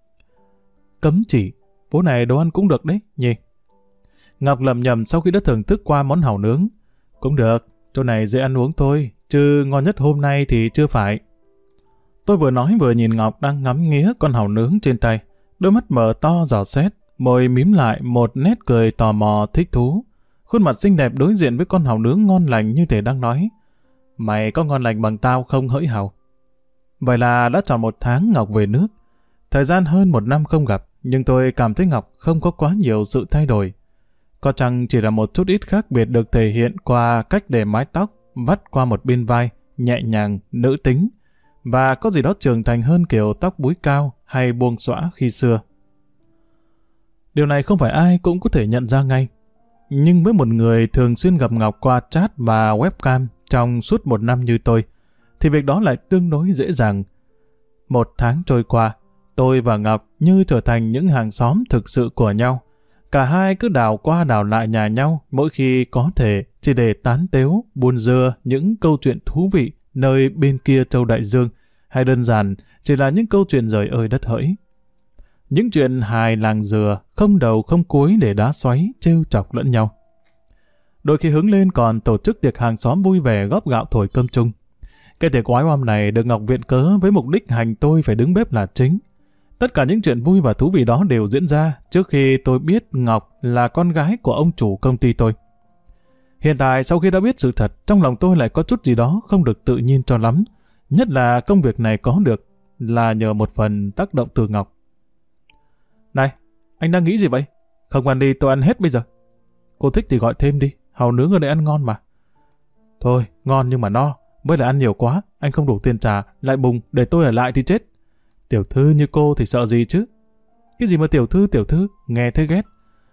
S1: Cấm chỉ, phố này đồ ăn cũng được đấy, nhỉ? Ngọc lầm nhầm sau khi đã thưởng thức qua món hàu nướng. Cũng được, chỗ này dễ ăn uống thôi, chứ ngon nhất hôm nay thì chưa phải. Tôi vừa nói vừa nhìn Ngọc đang ngắm nghía con hàu nướng trên tay. Đôi mắt mở to dò xét, môi mím lại một nét cười tò mò thích thú. Khuôn mặt xinh đẹp đối diện với con hàu nướng ngon lành như thể đang nói: mày có ngon lành bằng tao không hỡi hàu? Vậy là đã tròn 1 tháng Ngọc về nước. Thời gian hơn 1 năm không gặp, nhưng tôi cảm thấy Ngọc không có quá nhiều sự thay đổi. Có chăng chỉ là một chút ít khác biệt được thể hiện qua cách để mái tóc vắt qua một bên vai, nhẹ nhàng, nữ tính, và có gì đó trưởng thành hơn kiểu tóc búi cao hay buông xõa khi xưa. Điều này không phải ai cũng có thể nhận ra ngay. Nhưng với một người thường xuyên gặp Ngọc qua chat và webcam trong suốt 1 năm như tôi, thì việc đó lại tương đối dễ dàng. 1 tháng trôi qua, tôi và Ngọc như trở thành những hàng xóm thực sự của nhau. Cả hai cứ đào qua đào lại nhà nhau mỗi khi có thể, chỉ để tán tếu, buôn dưa những câu chuyện thú vị nơi bên kia châu đại dương, hay đơn giản chỉ là những câu chuyện rời ơi đất hỡi. Những chuyện hài làng dừa, không đầu không cuối để đá xoáy, trêu chọc lẫn nhau. Đôi khi hứng lên còn tổ chức tiệc hàng xóm vui vẻ góp gạo thổi cơm chung. Cái tiệc oái oăm này được Ngọc viện cớ với mục đích hành tôi phải đứng bếp là chính. Tất cả những chuyện vui và thú vị đó đều diễn ra trước khi tôi biết Ngọc là con gái của ông chủ công ty tôi. Hiện tại sau khi đã biết sự thật, trong lòng tôi lại có chút gì đó không được tự nhiên cho lắm. Nhất là công việc này có được là nhờ một phần tác động từ Ngọc. Này, anh đang nghĩ gì vậy? Không ăn đi, tôi ăn hết bây giờ. Cô thích thì gọi thêm đi, hàu nướng ở đây ăn ngon mà. Thôi, ngon nhưng mà no, với lại ăn nhiều quá, anh không đủ tiền trả, lại bùng, để tôi ở lại thì chết. Tiểu thư như cô thì sợ gì chứ? Cái gì mà tiểu thư, nghe thấy ghét.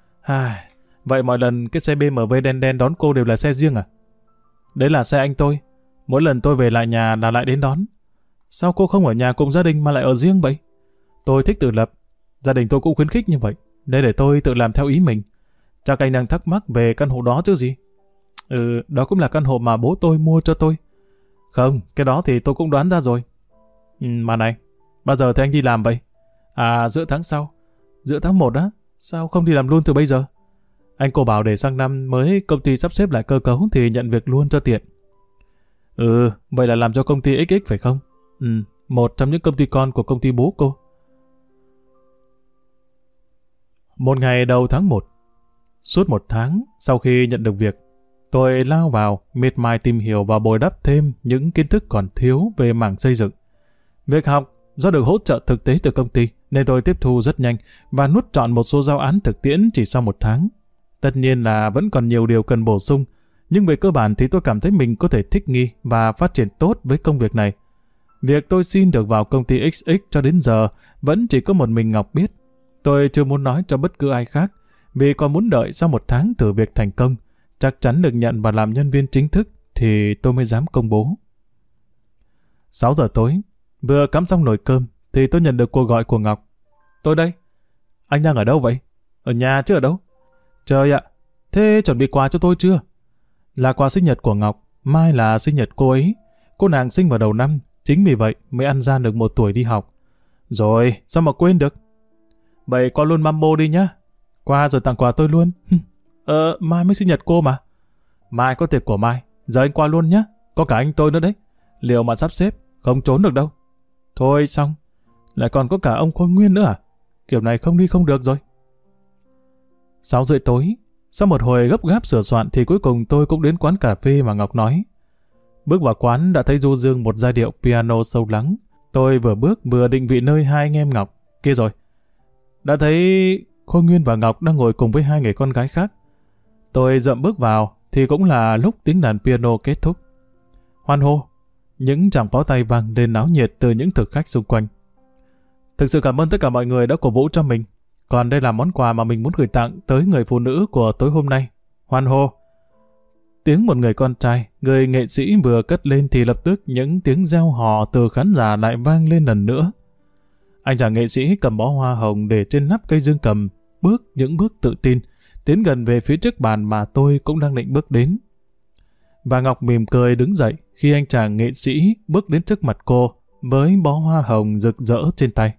S1: Vậy mọi lần cái xe BMW đen đen đón cô đều là xe riêng à? Đấy là xe anh tôi, mỗi lần tôi về lại nhà là lại đến đón. Sao cô không ở nhà cùng gia đình mà lại ở riêng vậy? Tôi thích tự lập, gia đình tôi cũng khuyến khích như vậy, nên để tôi tự làm theo ý mình. Chắc anh đang thắc mắc về căn hộ đó chứ gì? Đó cũng là căn hộ mà bố tôi mua cho tôi. Không, cái đó thì tôi cũng đoán ra rồi. Mà này, bao giờ thì anh đi làm vậy? Giữa tháng sau. Giữa tháng 1 á? Sao không đi làm luôn từ bây giờ? Anh cô bảo để sang năm mới công ty sắp xếp lại cơ cấu thì nhận việc luôn cho tiện. Vậy là làm cho công ty XX phải không? Một trong những công ty con của công ty bố cô. Một ngày đầu tháng 1. Suốt 1 tháng sau khi nhận được việc, tôi lao vào miệt mài tìm hiểu và bồi đắp thêm những kiến thức còn thiếu về mảng xây dựng. Việc học do được hỗ trợ thực tế từ công ty nên tôi tiếp thu rất nhanh và nuốt trọn một số giao án thực tiễn chỉ sau 1 tháng. Tất nhiên là vẫn còn nhiều điều cần bổ sung, nhưng về cơ bản thì tôi cảm thấy mình có thể thích nghi và phát triển tốt với công việc này. Việc tôi xin được vào công ty XX cho đến giờ vẫn chỉ có một mình Ngọc biết. Tôi chưa muốn nói cho bất cứ ai khác, vì còn muốn đợi sau 1 tháng thử việc thành công, chắc chắn được nhận và làm nhân viên chính thức thì tôi mới dám công bố. 6 giờ tối, vừa cắm xong nồi cơm thì tôi nhận được cuộc gọi của Ngọc. Tôi đây. Anh đang ở đâu vậy? Ở nhà chứ ở đâu? Trời ạ, thế chuẩn bị quà cho tôi chưa? Là quà sinh nhật của Ngọc, mai là sinh nhật cô ấy. Cô nàng sinh vào đầu năm, chính vì vậy mới ăn gian được 1 tuổi đi học. Rồi, sao mà quên được? Vậy qua luôn Mambo đi nhá. Qua rồi tặng quà tôi luôn. Mai mới sinh nhật cô mà. Mai có tiệc của Mai, giờ anh qua luôn nhá. Có cả anh tôi nữa đấy. Liệu mà sắp xếp, không trốn được đâu. Thôi xong, lại còn có cả ông Khôi Nguyên nữa à? Kiểu này không đi không được rồi. 6 rưỡi tối, sau một hồi gấp gáp sửa soạn thì cuối cùng tôi cũng đến quán cà phê mà Ngọc nói. Bước vào quán đã thấy du dương một giai điệu piano sâu lắng. Tôi vừa bước vừa định vị nơi hai anh em Ngọc. Kia rồi. Đã thấy Khôi Nguyên và Ngọc đang ngồi cùng với 2 người con gái khác. Tôi dậm bước vào thì cũng là lúc tiếng đàn piano kết thúc. Hoan hô, những tràng pháo tay vang lên náo nhiệt từ những thực khách xung quanh. Thực sự cảm ơn tất cả mọi người đã cổ vũ cho mình. Còn đây là món quà mà mình muốn gửi tặng tới người phụ nữ của tối hôm nay. Hoan hô. Tiếng một người con trai, người nghệ sĩ vừa cất lên thì lập tức những tiếng reo hò từ khán giả lại vang lên lần nữa. Anh chàng nghệ sĩ cầm bó hoa hồng để trên nắp cây dương cầm, bước những bước tự tin, tiến gần về phía trước bàn mà tôi cũng đang định bước đến. Và Ngọc mỉm cười đứng dậy khi anh chàng nghệ sĩ bước đến trước mặt cô với bó hoa hồng rực rỡ trên tay.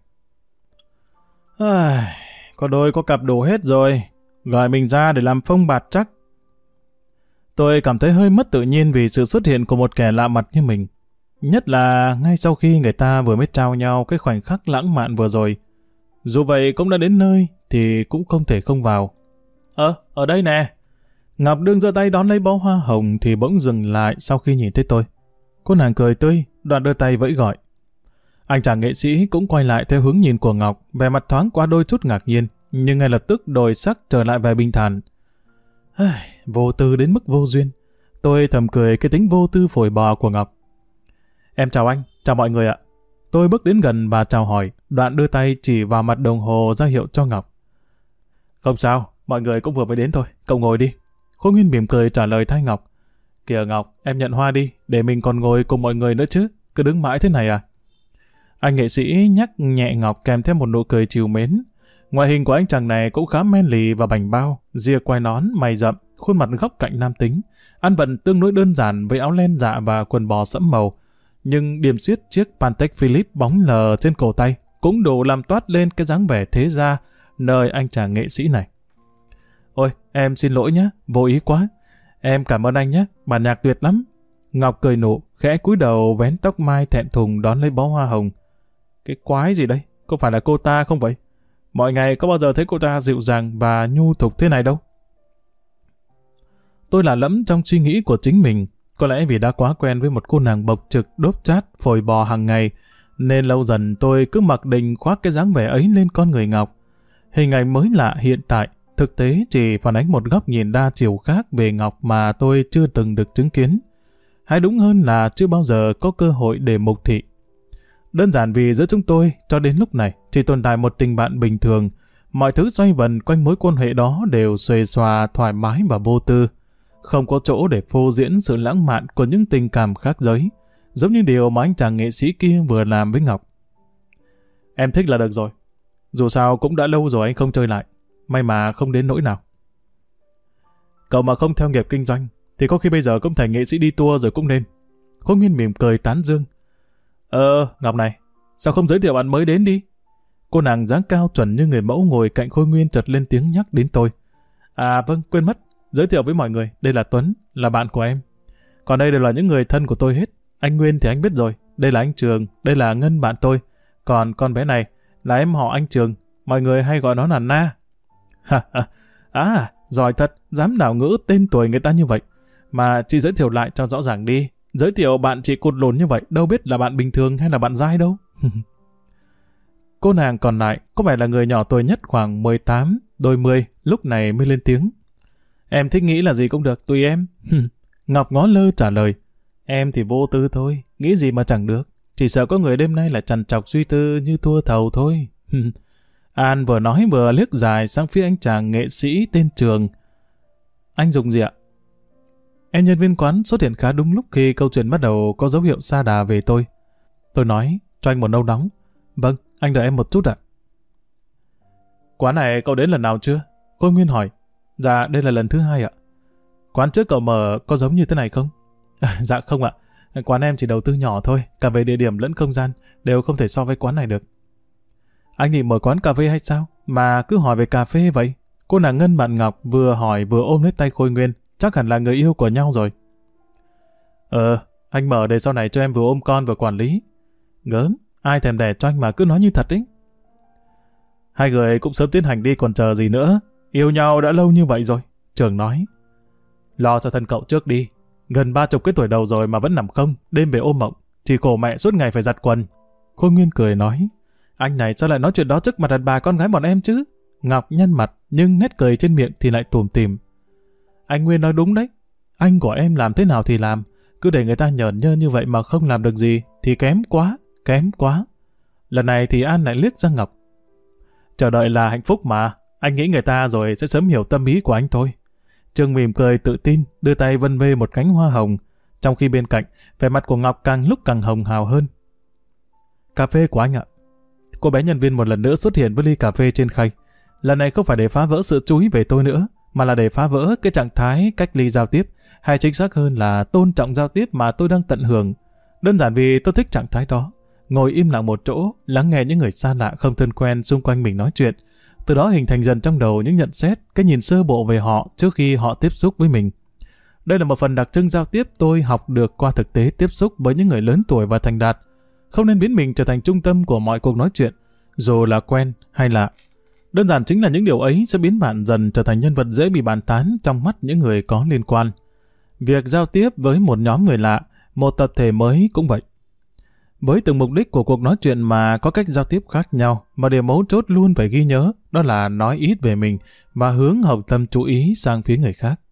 S1: Có đôi có cặp đủ hết rồi, gọi mình ra để làm phông bạt chắc. Tôi cảm thấy hơi mất tự nhiên vì sự xuất hiện của một kẻ lạ mặt như mình. Nhất là ngay sau khi người ta vừa mới trao nhau cái khoảnh khắc lãng mạn vừa rồi. Dù vậy cũng đã đến nơi thì cũng không thể không vào. Ở đây nè. Ngọc đương giơ tay đón lấy bó hoa hồng thì bỗng dừng lại sau khi nhìn thấy tôi. Cô nàng cười tươi, đoạn đưa tay vẫy gọi. Anh chàng nghệ sĩ cũng quay lại theo hướng nhìn của Ngọc, vẻ mặt thoáng qua đôi chút ngạc nhiên, nhưng ngay lập tức đổi sắc trở lại vẻ bình thản. Vô tư đến mức vô duyên. Tôi thầm cười cái tính vô tư phổi bò của Ngọc. Em chào anh, chào mọi người ạ. Tôi bước đến gần và chào hỏi, đoạn đưa tay chỉ vào mặt đồng hồ ra hiệu cho Ngọc. Không sao, mọi người cũng vừa mới đến thôi, cậu ngồi đi. Khôi Nguyên mỉm cười trả lời thay Ngọc. Kìa Ngọc, em nhận hoa đi, để mình còn ngồi cùng mọi người nữa chứ, cứ đứng mãi thế này à? Anh nghệ sĩ nhắc nhẹ Ngọc kèm theo một nụ cười trìu mến. Ngoại hình của anh chàng này cũng khá men lì và bảnh bao, ria quai nón, mày rậm, khuôn mặt góc cạnh nam tính, ăn vận tương đối đơn giản với áo len dạ và quần bò sẫm màu. Nhưng điểm xuyết chiếc Patek Philippe bóng lờ trên cổ tay cũng đủ làm toát lên cái dáng vẻ thế gia nơi anh chàng nghệ sĩ này. Ôi, em xin lỗi nhé, vô ý quá. Em cảm ơn anh nhé, bản nhạc tuyệt lắm. Ngọc cười nụ, khẽ cúi đầu vén tóc mai thẹn thùng đón lấy bó hoa hồng. Cái quái gì đây? Có phải là cô ta không vậy? Mọi ngày có bao giờ thấy cô ta dịu dàng và nhu thục thế này đâu. Tôi lạ lẫm trong suy nghĩ của chính mình. Có lẽ vì đã quá quen với một cô nàng bộc trực đốp chát phồi bò hàng ngày, nên lâu dần tôi cứ mặc định khoác cái dáng vẻ ấy lên con người Ngọc. Hình ảnh mới lạ hiện tại, thực tế chỉ phản ánh một góc nhìn đa chiều khác về Ngọc mà tôi chưa từng được chứng kiến. Hay đúng hơn là chưa bao giờ có cơ hội để mục thị. Đơn giản vì giữa chúng tôi, cho đến lúc này, chỉ tồn tại một tình bạn bình thường. Mọi thứ xoay vần quanh mối quan hệ đó đều xuề xòa, thoải mái và vô tư. Không có chỗ để phô diễn sự lãng mạn của những tình cảm khác giới, giống như điều mà anh chàng nghệ sĩ kia vừa làm với Ngọc. Em thích là được rồi. Dù sao cũng đã lâu rồi anh không chơi lại. May mà không đến nỗi nào. Cậu mà không theo nghiệp kinh doanh, thì có khi bây giờ cũng thành nghệ sĩ đi tour rồi cũng nên. Khôi Nguyên mỉm cười tán dương. Ngọc này, sao không giới thiệu bạn mới đến đi? Cô nàng dáng cao chuẩn như người mẫu ngồi cạnh Khôi Nguyên chợt lên tiếng nhắc đến tôi. À vâng, quên mất. Giới thiệu với mọi người, đây là Tuấn, là bạn của em. Còn đây đều là những người thân của tôi hết. Anh Nguyên thì anh biết rồi, đây là anh Trường, đây là Ngân bạn tôi. Còn con bé này là em họ anh Trường, mọi người hay gọi nó là Na. Giỏi thật, dám đảo ngữ tên tuổi người ta như vậy. Mà chị giới thiệu lại cho rõ ràng đi. Giới thiệu bạn chị cụt lùn như vậy, đâu biết là bạn bình thường hay là bạn dai đâu. Cô nàng còn lại có vẻ là người nhỏ tuổi nhất, khoảng 18, đôi 10, lúc này mới lên tiếng. Em thích nghĩ là gì cũng được, tùy em. Ngọc ngó lơ trả lời. Em thì vô tư thôi, nghĩ gì mà chẳng được. Chỉ sợ có người đêm nay là trằn trọc suy tư như thua thầu thôi. An vừa nói vừa liếc dài sang phía anh chàng nghệ sĩ tên Trường. Anh dùng gì ạ? Em nhân viên quán xuất hiện khá đúng lúc khi câu chuyện bắt đầu có dấu hiệu sa đà về tôi. Tôi nói, cho anh một nâu nóng. Vâng, anh đợi em một chút ạ. Quán này cậu đến lần nào chưa? Khôi Nguyên hỏi. Dạ, đây là lần thứ 2 ạ. Quán trước cậu mở có giống như thế này không? Dạ không ạ. Quán em chỉ đầu tư nhỏ thôi, cả về địa điểm lẫn không gian, đều không thể so với quán này được. Anh định mở quán cà phê hay sao? Mà cứ hỏi về cà phê vậy? Cô nàng Ngân bạn Ngọc vừa hỏi vừa ôm lấy tay Khôi Nguyên, chắc hẳn là người yêu của nhau rồi. Anh mở để sau này cho em vừa ôm con vừa quản lý. Gớm, ai thèm đẻ cho anh mà cứ nói như thật ấy. Hai người cũng sớm tiến hành đi còn chờ gì nữa. Yêu nhau đã lâu như vậy rồi. Trường nói. Lo cho thân cậu trước đi. Gần 30 cái tuổi đầu rồi mà vẫn nằm không, đêm về ôm mộng. Chỉ khổ mẹ suốt ngày phải giặt quần. Khôi Nguyên cười nói. Anh này sao lại nói chuyện đó trước mặt đàn bà con gái bọn em chứ? Ngọc nhăn mặt nhưng nét cười trên miệng thì lại tủm tỉm. Anh Nguyên nói đúng đấy. Anh của em làm thế nào thì làm. Cứ để người ta nhởn nhơ như vậy mà không làm được gì thì kém quá, kém quá. Lần này thì An lại liếc ra Ngọc. Chờ đợi là hạnh phúc mà. Anh nghĩ người ta rồi sẽ sớm hiểu tâm ý của anh thôi. Trường mỉm cười tự tin, đưa tay vân vê một cánh hoa hồng, trong khi bên cạnh, vẻ mặt của Ngọc càng lúc càng hồng hào hơn. Cà phê của anh ạ. Cô bé nhân viên một lần nữa xuất hiện với ly cà phê trên khay. Lần này không phải để phá vỡ sự chú ý về tôi nữa, mà là để phá vỡ cái trạng thái cách ly giao tiếp, hay chính xác hơn là tôn trọng giao tiếp mà tôi đang tận hưởng. Đơn giản vì tôi thích trạng thái đó. ngồi im lặng một chỗ, lắng nghe những người xa lạ không thân quen xung quanh mình nói chuyện. Từ đó hình thành dần trong đầu những nhận xét, cái nhìn sơ bộ về họ trước khi họ tiếp xúc với mình. Đây là một phần đặc trưng giao tiếp tôi học được qua thực tế tiếp xúc với những người lớn tuổi và thành đạt. Không nên biến mình trở thành trung tâm của mọi cuộc nói chuyện, dù là quen hay lạ. Đơn giản chính là những điều ấy sẽ biến bạn dần trở thành nhân vật dễ bị bàn tán trong mắt những người có liên quan. Việc giao tiếp với một nhóm người lạ, một tập thể mới cũng vậy. Với từng mục đích của cuộc nói chuyện mà có cách giao tiếp khác nhau, mà điều mấu chốt luôn phải ghi nhớ, đó là nói ít về mình và hướng hậu tâm chú ý sang phía người khác.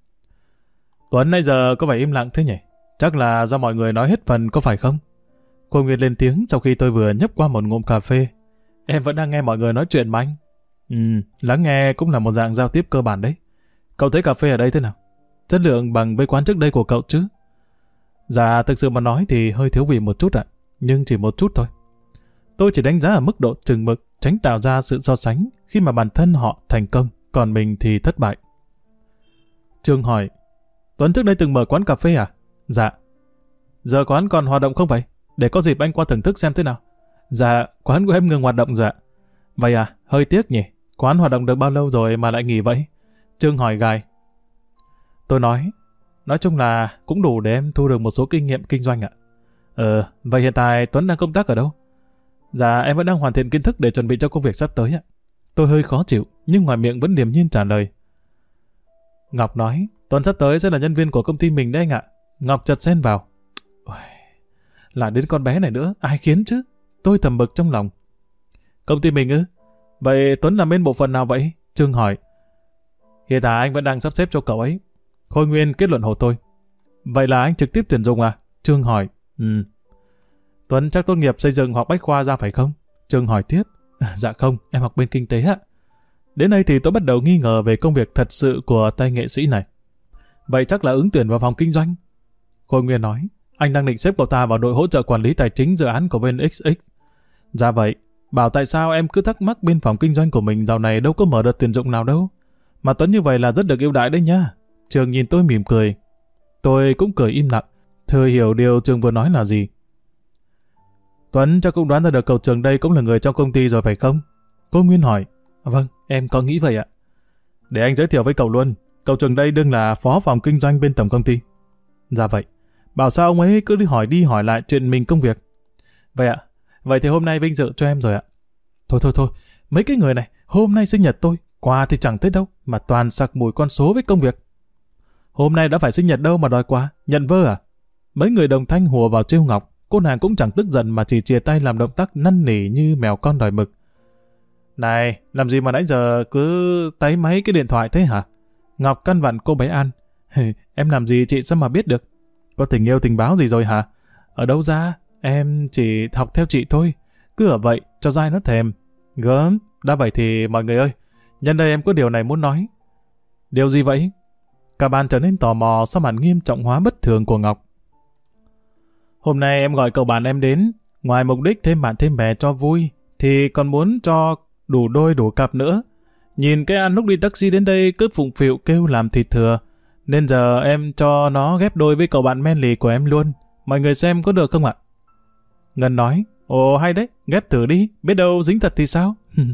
S1: Tuấn nãy giờ có vẻ im lặng thế nhỉ? Chắc là do mọi người nói hết phần có phải không? Cô Nguyệt lên tiếng sau khi tôi vừa nhấp qua một ngụm cà phê. Em vẫn đang nghe mọi người nói chuyện mà anh. Lắng nghe cũng là một dạng giao tiếp cơ bản đấy. Cậu thấy cà phê ở đây thế nào? Chất lượng bằng với quán trước đây của cậu chứ? Dạ, thực sự mà nói thì hơi thiếu vị một chút ạ. Nhưng chỉ một chút thôi. Tôi chỉ đánh giá ở mức độ chừng mực, tránh tạo ra sự so sánh khi mà bản thân họ thành công, còn mình thì thất bại. Trương hỏi, Tuấn trước đây từng mở quán cà phê à? Dạ. Giờ quán còn hoạt động không vậy? Để có dịp anh qua thưởng thức xem thế nào. Dạ, quán của em ngừng hoạt động rồi ạ. Vậy à, hơi tiếc nhỉ. Quán hoạt động được bao lâu rồi mà lại nghỉ vậy? Trương hỏi gài. Tôi nói chung là cũng đủ để em thu được một số kinh nghiệm kinh doanh ạ. Vậy hiện tại Tuấn đang công tác ở đâu? Dạ, em vẫn đang hoàn thiện kiến thức để chuẩn bị cho công việc sắp tới ạ. Tôi hơi khó chịu, nhưng ngoài miệng vẫn điềm nhiên trả lời. Ngọc nói, Tuấn sắp tới sẽ là nhân viên của công ty mình đấy anh ạ. Ngọc chợt xen vào. Lại đến con bé này nữa, ai khiến chứ? Tôi thầm bực trong lòng. Công ty mình ư? Vậy Tuấn làm bên bộ phận nào vậy? Trương hỏi. Hiện tại anh vẫn đang sắp xếp cho cậu ấy. Khôi Nguyên kết luận hộ tôi. Vậy là anh trực tiếp tuyển dụng à? Trương hỏi. Tuấn chắc tốt nghiệp xây dựng hoặc bách khoa ra phải không? Trương hỏi tiếp. Dạ không, em học bên kinh tế ạ. Đến đây thì tôi bắt đầu nghi ngờ về công việc thật sự của tay nghệ sĩ này. Vậy chắc là ứng tuyển vào phòng kinh doanh. Khôi Nguyên nói. Anh đang định xếp cậu ta vào đội hỗ trợ quản lý tài chính dự án của bên XX. Dạ vậy, bảo tại sao em cứ thắc mắc bên phòng kinh doanh của mình dạo này đâu có mở đợt tuyển dụng nào đâu. Mà Tuấn như vậy là rất được ưu đãi đấy nha. Trường nhìn tôi mỉm cười. Tôi cũng cười im lặng, thừa hiểu điều Trường vừa nói là gì. Tuấn chắc cũng đoán ra được cậu Trường đây cũng là người trong công ty rồi phải không? Cô Nguyên hỏi. Vâng, em có nghĩ vậy ạ. Để anh giới thiệu với cậu luôn. Cậu Trường đây đương là phó phòng kinh doanh bên tổng công ty. Dạ vậy. Bảo sao ông ấy cứ đi hỏi lại chuyện mình công việc. Vậy ạ. Vậy thì hôm nay vinh dự cho em rồi ạ. Thôi. Mấy cái người này, hôm nay sinh nhật tôi, quà thì chẳng thấy đâu, mà toàn sặc mùi con số với công việc. Hôm nay đã phải sinh nhật đâu mà đòi quà, nhận vơ à? Mấy người đồng thanh hùa vào trêu Ngọc, cô nàng cũng chẳng tức giận mà chỉ chìa tay làm động tác năn nỉ như mèo con đòi mực. Này, làm gì mà nãy giờ cứ táy máy cái điện thoại thế hả? Ngọc căn vặn cô bé An. Em làm gì chị sao mà biết được? Có tình yêu tình báo gì rồi hả? Ở đâu ra? Em chỉ học theo chị thôi. Cứ ở vậy, cho dai nó thèm. Gớm, đã vậy thì mọi người ơi, nhân đây em có điều này muốn nói. Điều gì vậy? Cả bàn trở nên tò mò sau màn nghiêm trọng hóa bất thường của Ngọc. Hôm nay em gọi cậu bạn em đến, ngoài mục đích thêm bạn thêm bè cho vui, thì còn muốn cho đủ đôi đủ cặp nữa. Nhìn cái An lúc đi taxi đến đây cứ phụng phịu kêu làm thịt thừa, nên giờ em cho nó ghép đôi với cậu bạn men lì của em luôn. Mọi người xem có được không ạ? Ngân nói, ồ hay đấy, ghép thử đi, biết đâu dính thật thì sao?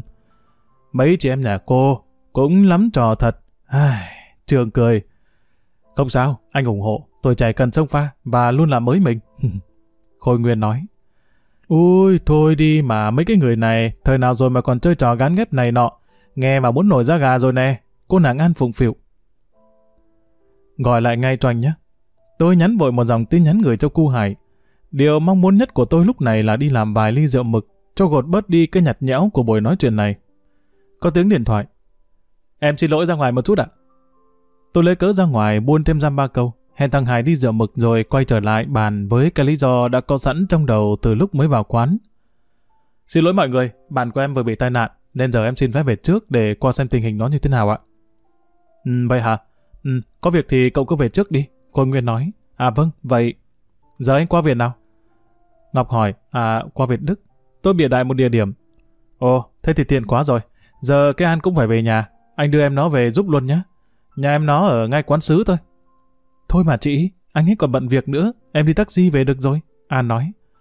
S1: Mấy chị em nhà cô cũng lắm trò thật. Trường cười. Không sao, anh ủng hộ, tôi chảy cần sông pha và luôn làm mới mình. Khôi Nguyên nói, ui thôi đi mà mấy cái người này, thời nào rồi mà còn chơi trò gán ghép này nọ, nghe mà muốn nổi da gà rồi nè. Cô nàng An phụng phịu. Gọi lại ngay cho anh nhé. Tôi nhắn vội một dòng tin nhắn gửi cho cu Hải. Điều mong muốn nhất của tôi lúc này là đi làm vài ly rượu mực, cho gột bớt đi cái nhạt nhẽo của buổi nói chuyện này. Có tiếng điện thoại. Em xin lỗi ra ngoài một chút ạ. Tôi lấy cớ ra ngoài buôn thêm dăm ba câu, hẹn thằng Hải đi rượu mực rồi quay trở lại bàn với cái lý do đã có sẵn trong đầu từ lúc mới vào quán. Xin lỗi mọi người, bạn của em vừa bị tai nạn, nên giờ em xin phép về trước để qua xem tình hình nó như thế nào ạ. Vậy hả? Có việc thì cậu cứ về trước đi, Khôi Nguyên nói. À vâng, vậy giờ anh qua Việt nào? Ngọc hỏi. À, qua Việt Đức. Tôi bịa đại một địa điểm. Ồ, thế thì tiện quá rồi. Giờ cái An cũng phải về nhà, anh đưa em nó về giúp luôn nhé. Nhà em nó ở ngay quán sứ thôi. Thôi mà chị, anh ấy còn bận việc nữa, em đi taxi về được rồi. An nói.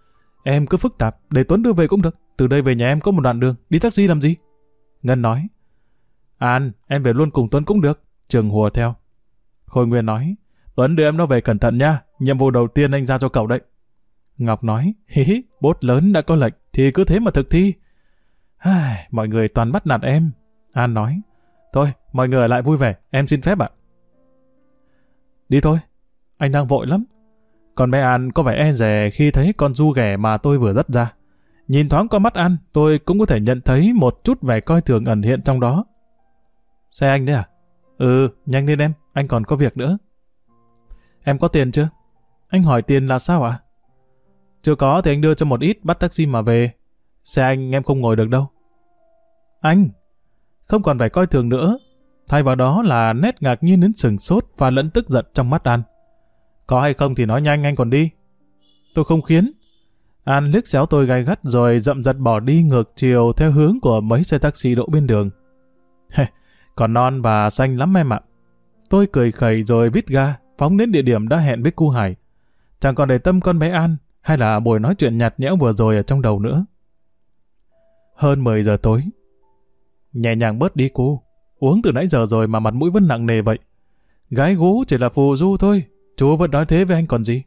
S1: Em cứ phức tạp, để Tuấn đưa về cũng được. Từ đây về nhà em có một đoạn đường, đi taxi làm gì? Ngân nói. An, em về luôn cùng Tuấn cũng được. Trường hùa theo. Khôi Nguyên nói. Tuấn đưa em nó về cẩn thận nha. Nhiệm vụ đầu tiên anh ra cho cậu đấy. Ngọc nói. Hí hí, bốt lớn đã có lệnh thì cứ thế mà thực thi. Mọi người toàn bắt nạt em. An nói. Thôi, mọi người ở lại vui vẻ, em xin phép ạ. Đi thôi, anh đang vội lắm. Còn bé An có vẻ e dè khi thấy con du ghẻ mà tôi vừa dắt ra. Nhìn thoáng qua mắt An, tôi cũng có thể nhận thấy một chút vẻ coi thường ẩn hiện trong đó. Xe anh đấy à? Ừ, nhanh lên em, anh còn có việc nữa. Em có tiền chưa? Anh hỏi tiền là sao ạ? Chưa có thì anh đưa cho một ít, bắt taxi mà về. Xe anh em không ngồi được đâu. Anh! Không còn phải coi thường nữa. Thay vào đó là nét ngạc nhiên đến sừng sốt và lẫn tức giận trong mắt An. Có hay không thì nói nhanh, anh còn đi. Tôi không khiến. An liếc xéo tôi gay gắt rồi dậm dặt bỏ đi ngược chiều theo hướng của mấy xe taxi đỗ bên đường. Còn non và xanh lắm em ạ. Tôi cười khẩy rồi vít ga, phóng đến địa điểm đã hẹn với cu Hải. Chẳng còn để tâm con bé An hay là buổi nói chuyện nhạt nhẽo vừa rồi ở trong đầu nữa. Hơn 10 giờ tối. Nhẹ nhàng bớt đi cô. Uống từ nãy giờ rồi mà mặt mũi vẫn nặng nề vậy. Gái gú chỉ là phù du thôi. Chú vẫn nói thế với anh còn gì.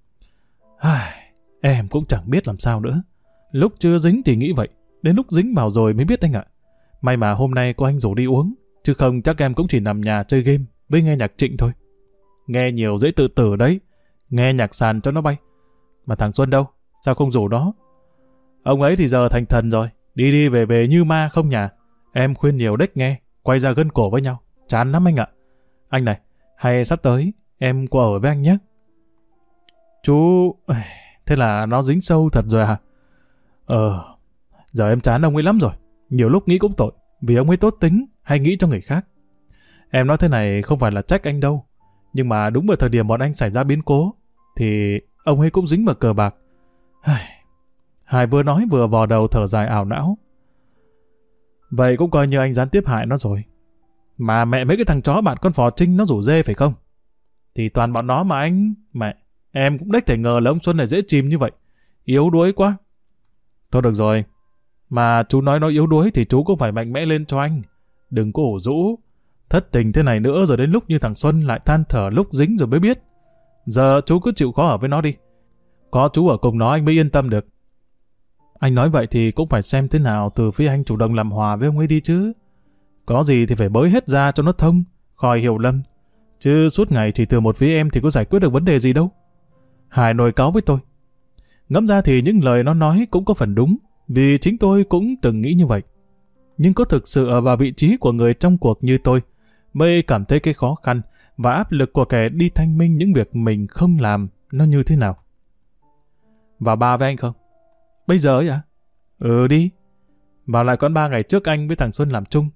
S1: Em cũng chẳng biết làm sao nữa. Lúc chưa dính thì nghĩ vậy. Đến lúc dính vào rồi mới biết anh ạ. May mà hôm nay có anh rủ đi uống. Chứ không chắc em cũng chỉ nằm nhà chơi game với nghe nhạc Trịnh thôi. Nghe nhiều dễ tự tử đấy. Nghe nhạc sàn cho nó bay. Mà thằng Xuân đâu? Sao không rủ nó? Ông ấy thì giờ thành thần rồi. Đi đi về về như ma không nhà. Em khuyên nhiều đếch nghe. Quay ra gân cổ với nhau. Chán lắm anh ạ. Anh này, hay sắp tới em qua ở với anh nhé. Chú... Thế là nó dính sâu thật rồi à? Giờ em chán ông ấy lắm rồi. Nhiều lúc nghĩ cũng tội. Vì ông ấy tốt tính hay nghĩ cho người khác. Em nói thế này không phải là trách anh đâu. Nhưng mà đúng vào thời điểm bọn anh xảy ra biến cố thì ông ấy cũng dính vào cờ bạc. Hải vừa nói vừa vò đầu thở dài ảo não. Vậy cũng coi như anh gián tiếp hại nó rồi. Mà mẹ mấy cái thằng chó bạn con Phò Trinh nó rủ dê phải không? Thì toàn bọn nó mà anh... Mẹ, em cũng đếch thể ngờ là ông Xuân này dễ chìm như vậy. Yếu đuối quá. Thôi được rồi. Mà chú nói nó yếu đuối thì chú cũng phải mạnh mẽ lên cho anh. Đừng có ủ rũ. Thất tình thế này nữa rồi đến lúc như thằng Xuân lại than thở lúc dính rồi mới biết. Giờ chú cứ chịu khó ở với nó đi. Có chú ở cùng nó anh mới yên tâm được. Anh nói vậy thì cũng phải xem thế nào từ phía anh chủ động làm hòa với ông ấy đi chứ. Có gì thì phải bới hết ra cho nó thông, khỏi hiểu lầm. Chứ suốt ngày chỉ từ một phía em thì có giải quyết được vấn đề gì đâu. Hải nổi cáu với tôi. Ngẫm ra thì những lời nó nói cũng có phần đúng, vì chính tôi cũng từng nghĩ như vậy. Nhưng có thực sự ở vào vị trí của người trong cuộc như tôi, mới cảm thấy cái khó khăn và áp lực của kẻ đi thanh minh những việc mình không làm nó như thế nào. Vào bar với anh không? Bây giờ ấy à? Ừ đi. Vào lại con 3 ngày trước anh với thằng Xuân làm chung.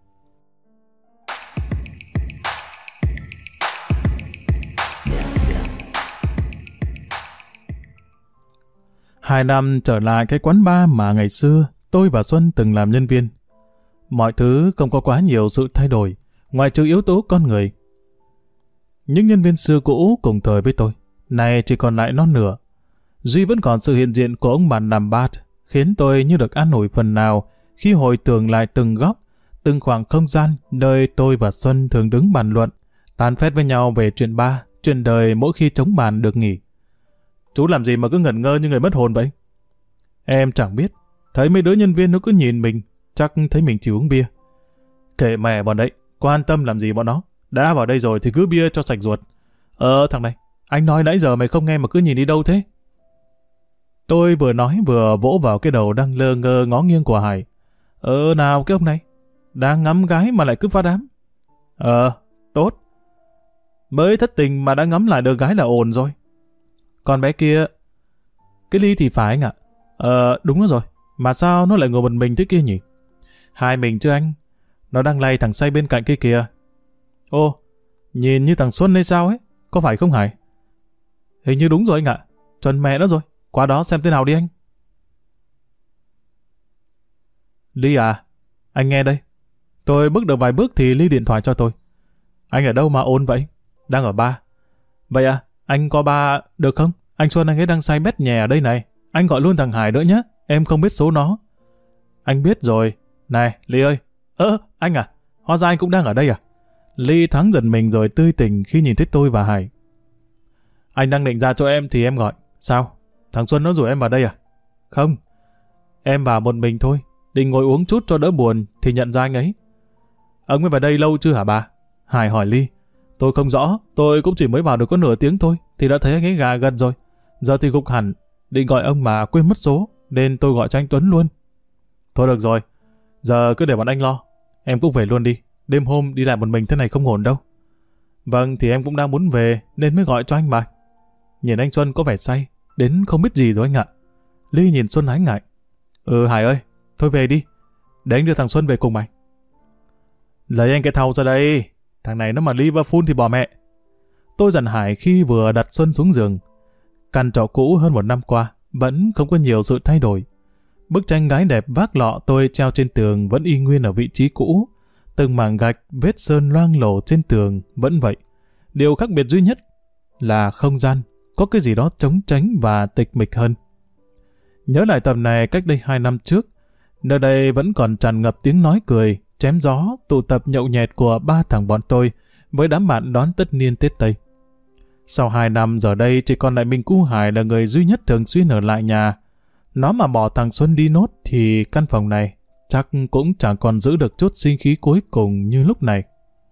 S1: Hai năm trở lại cái quán bar mà ngày xưa tôi và Xuân từng làm nhân viên. Mọi thứ không có quá nhiều sự thay đổi, ngoại trừ yếu tố con người. Những nhân viên xưa cũ cùng thời với tôi, nay chỉ còn lại non nửa. Duy vẫn còn sự hiện diện của ông bạn làm bar, khiến tôi như được an ủi phần nào khi hồi tưởng lại từng góc, từng khoảng không gian nơi tôi và Xuân thường đứng bàn luận, tán phét với nhau về chuyện bar, chuyện đời mỗi khi trống bàn được nghỉ. Chú làm gì mà cứ ngẩn ngơ như người mất hồn vậy? Em chẳng biết. Thấy mấy đứa nhân viên nó cứ nhìn mình, chắc thấy mình chỉ uống bia. Kệ mẹ bọn đấy, quan tâm làm gì bọn nó. Đã vào đây rồi thì cứ bia cho sạch ruột. Thằng này, anh nói nãy giờ mày không nghe mà cứ nhìn đi đâu thế? Tôi vừa nói vừa vỗ vào cái đầu đang lơ ngơ ngó nghiêng của Hải. Nào cái ông này, đang ngắm gái mà lại cứ phá đám. Tốt. Mới thất tình mà đã ngắm lại được gái là ổn rồi. Con bé kia... Cái Ly thì phải anh ạ. Đúng rồi. Mà sao nó lại ngồi một mình thế kia nhỉ? Hai mình chứ anh. Nó đang lay thằng say bên cạnh kia kìa. Ô, nhìn như thằng Xuân hay sao ấy. Có phải không Hải? Hình như đúng rồi anh ạ. Chuẩn mẹ nó rồi. Qua đó xem thế nào đi anh. Ly à, anh nghe đây. Tôi bước được vài bước thì Ly điện thoại cho tôi. Anh ở đâu mà ôn vậy? Đang ở bar. Vậy à, anh có bar được không? Anh Xuân anh ấy đang say bét nhè ở đây này. anh gọi luôn thằng Hải nữa nhé, em không biết số nó. Anh biết rồi. Này, Ly ơi. Anh à, hóa ra anh cũng đang ở đây à? Ly thoáng giật mình rồi tươi tỉnh khi nhìn thấy tôi và Hải. Anh đang định ra chỗ em thì em gọi. Sao? Thằng Xuân nó rủ em vào đây à? Không, em vào một mình thôi, định ngồi uống chút cho đỡ buồn thì nhận ra anh ấy. Ông mới vào đây lâu chưa hả bà? Hải hỏi Ly. Tôi không rõ, tôi cũng chỉ mới vào được có nửa tiếng thôi thì đã thấy anh ấy gà gần rồi. Giờ thì gục hẳn, định gọi ông mà quên mất số nên tôi gọi cho anh Tuấn luôn. Thôi được rồi, giờ cứ để bọn anh lo. Em cũng về luôn đi, đêm hôm đi lại một mình thế này không ổn đâu. Vâng, thì em cũng đang muốn về nên mới gọi cho anh mà. Nhìn anh Xuân có vẻ say, đến không biết gì rồi anh ạ. Ly nhìn Xuân ái ngại. Hải ơi, thôi về đi, để anh đưa thằng Xuân về cùng mày. Lấy anh cái thau ra đây, thằng này nó mà Liverpool thì bỏ mẹ. Tôi dặn Hải khi vừa đặt Xuân xuống giường. Căn trọ cũ hơn 1 năm qua, vẫn không có nhiều sự thay đổi. Bức tranh gái đẹp vác lọ tôi treo trên tường vẫn y nguyên ở vị trí cũ. Từng mảng gạch, vết sơn loang lổ trên tường vẫn vậy. Điều khác biệt duy nhất là không gian, có cái gì đó trống tránh và tịch mịch hơn. Nhớ lại tầm này cách đây 2 năm trước, nơi đây vẫn còn tràn ngập tiếng nói cười, chém gió, tụ tập nhậu nhẹt của 3 thằng bọn tôi với đám bạn đón tất niên Tết Tây. Sau 2 năm giờ đây chỉ còn lại mình cu Hải là người duy nhất thường xuyên ở lại nhà. Nó mà bỏ thằng Xuân đi nốt thì căn phòng này chắc cũng chẳng còn giữ được chút sinh khí cuối cùng như lúc này.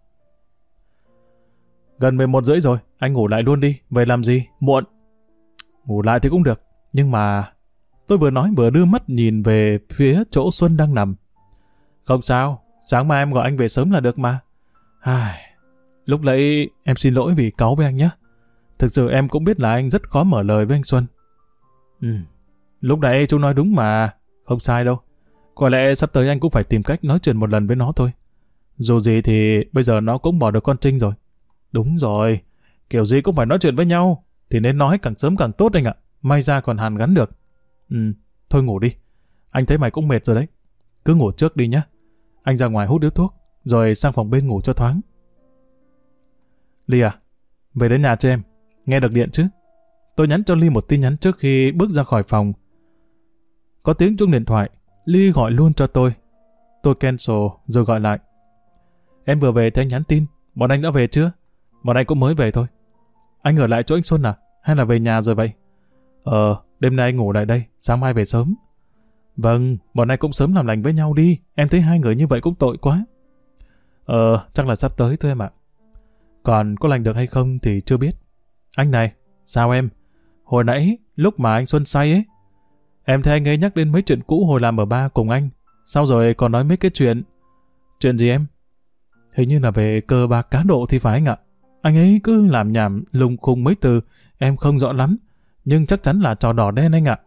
S1: Gần 11:30 rồi, anh ngủ lại luôn đi, về làm gì, muộn. Ngủ lại thì cũng được, nhưng mà... Tôi vừa nói vừa đưa mắt nhìn về phía chỗ Xuân đang nằm. Không sao, sáng mai em gọi anh về sớm là được mà. Lúc nãy em xin lỗi vì cáu với anh nhé. Thực sự em cũng biết là anh rất khó mở lời với anh Xuân. Lúc nãy chú nói đúng mà, không sai đâu. Có lẽ sắp tới anh cũng phải tìm cách nói chuyện một lần với nó thôi. Dù gì thì bây giờ nó cũng bỏ được con Trinh rồi. Đúng rồi, kiểu gì cũng phải nói chuyện với nhau, thì nên nói càng sớm càng tốt anh ạ. May ra còn hàn gắn được. Thôi ngủ đi. Anh thấy mày cũng mệt rồi đấy. Cứ ngủ trước đi nhé. Anh ra ngoài hút điếu thuốc, rồi sang phòng bên ngủ cho thoáng. Ly à, về đến nhà cho em. Nghe được điện chứ? Tôi nhắn cho Ly một tin nhắn trước khi bước ra khỏi phòng. Có tiếng chuông điện thoại, Ly gọi luôn cho tôi. Tôi cancel rồi gọi lại. Em vừa về thì anh nhắn tin. Bọn anh đã về chưa? Bọn anh cũng mới về thôi. Anh ở lại chỗ anh Xuân à? Hay là về nhà rồi vậy? Đêm nay anh ngủ lại đây, sáng mai về sớm. Vâng, bọn anh cũng sớm làm lành với nhau đi. Em thấy hai người như vậy cũng tội quá. Chắc là sắp tới thôi em ạ. Còn có lành được hay không thì chưa biết. Anh này, sao em? Hồi nãy, lúc mà anh Xuân say ấy, em thấy anh ấy nhắc đến mấy chuyện cũ hồi làm ở bar cùng anh. Sau rồi còn nói mấy cái chuyện. Chuyện gì em? Hình như là về cờ bạc cá độ thì phải anh ạ. Anh ấy cứ làm nhảm lùng khùng mấy từ, em không rõ lắm. Nhưng chắc chắn là trò đỏ đen anh ạ.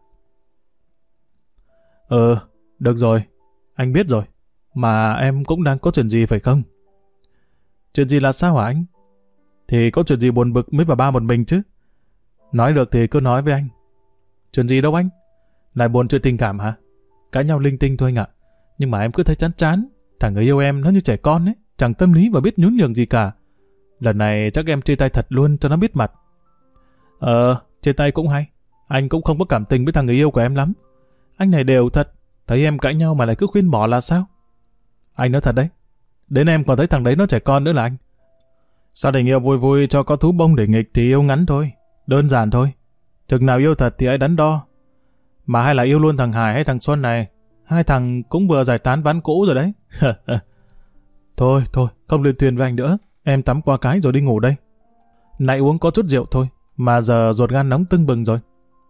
S1: Được rồi, anh biết rồi. Mà em cũng đang có chuyện gì phải không? Chuyện gì là sao hả anh? Thì có chuyện gì buồn bực mới vào bar một mình chứ. Nói được thì cứ nói với anh. Chuyện gì đâu anh? Lại buồn chuyện tình cảm hả? Cãi nhau linh tinh thôi anh ạ. Nhưng mà em cứ thấy chán chán. Thằng người yêu em nó như trẻ con ấy, chẳng tâm lý và biết nhún nhường gì cả. Lần này chắc em chia tay thật luôn cho nó biết mặt. Chia tay cũng hay. Anh cũng không có cảm tình với thằng người yêu của em lắm. Anh này đều thật. Thấy em cãi nhau mà lại cứ khuyên bỏ là sao? Anh nói thật đấy. Đến em còn thấy thằng đấy nó trẻ con nữa là anh. Sao tình yêu vui vui cho có thú bông để nghịch thì yêu ngắn thôi. Đơn giản thôi. Chừng nào yêu thật thì hãy đắn đo. Mà hay là yêu luôn thằng Hải hay thằng Xuân này? Hai thằng cũng vừa giải tán ván cũ rồi đấy. Thôi, không liên thuyền với anh nữa. Em tắm qua cái rồi đi ngủ đây. Nãy uống có chút rượu thôi, mà giờ ruột gan nóng tưng bừng rồi.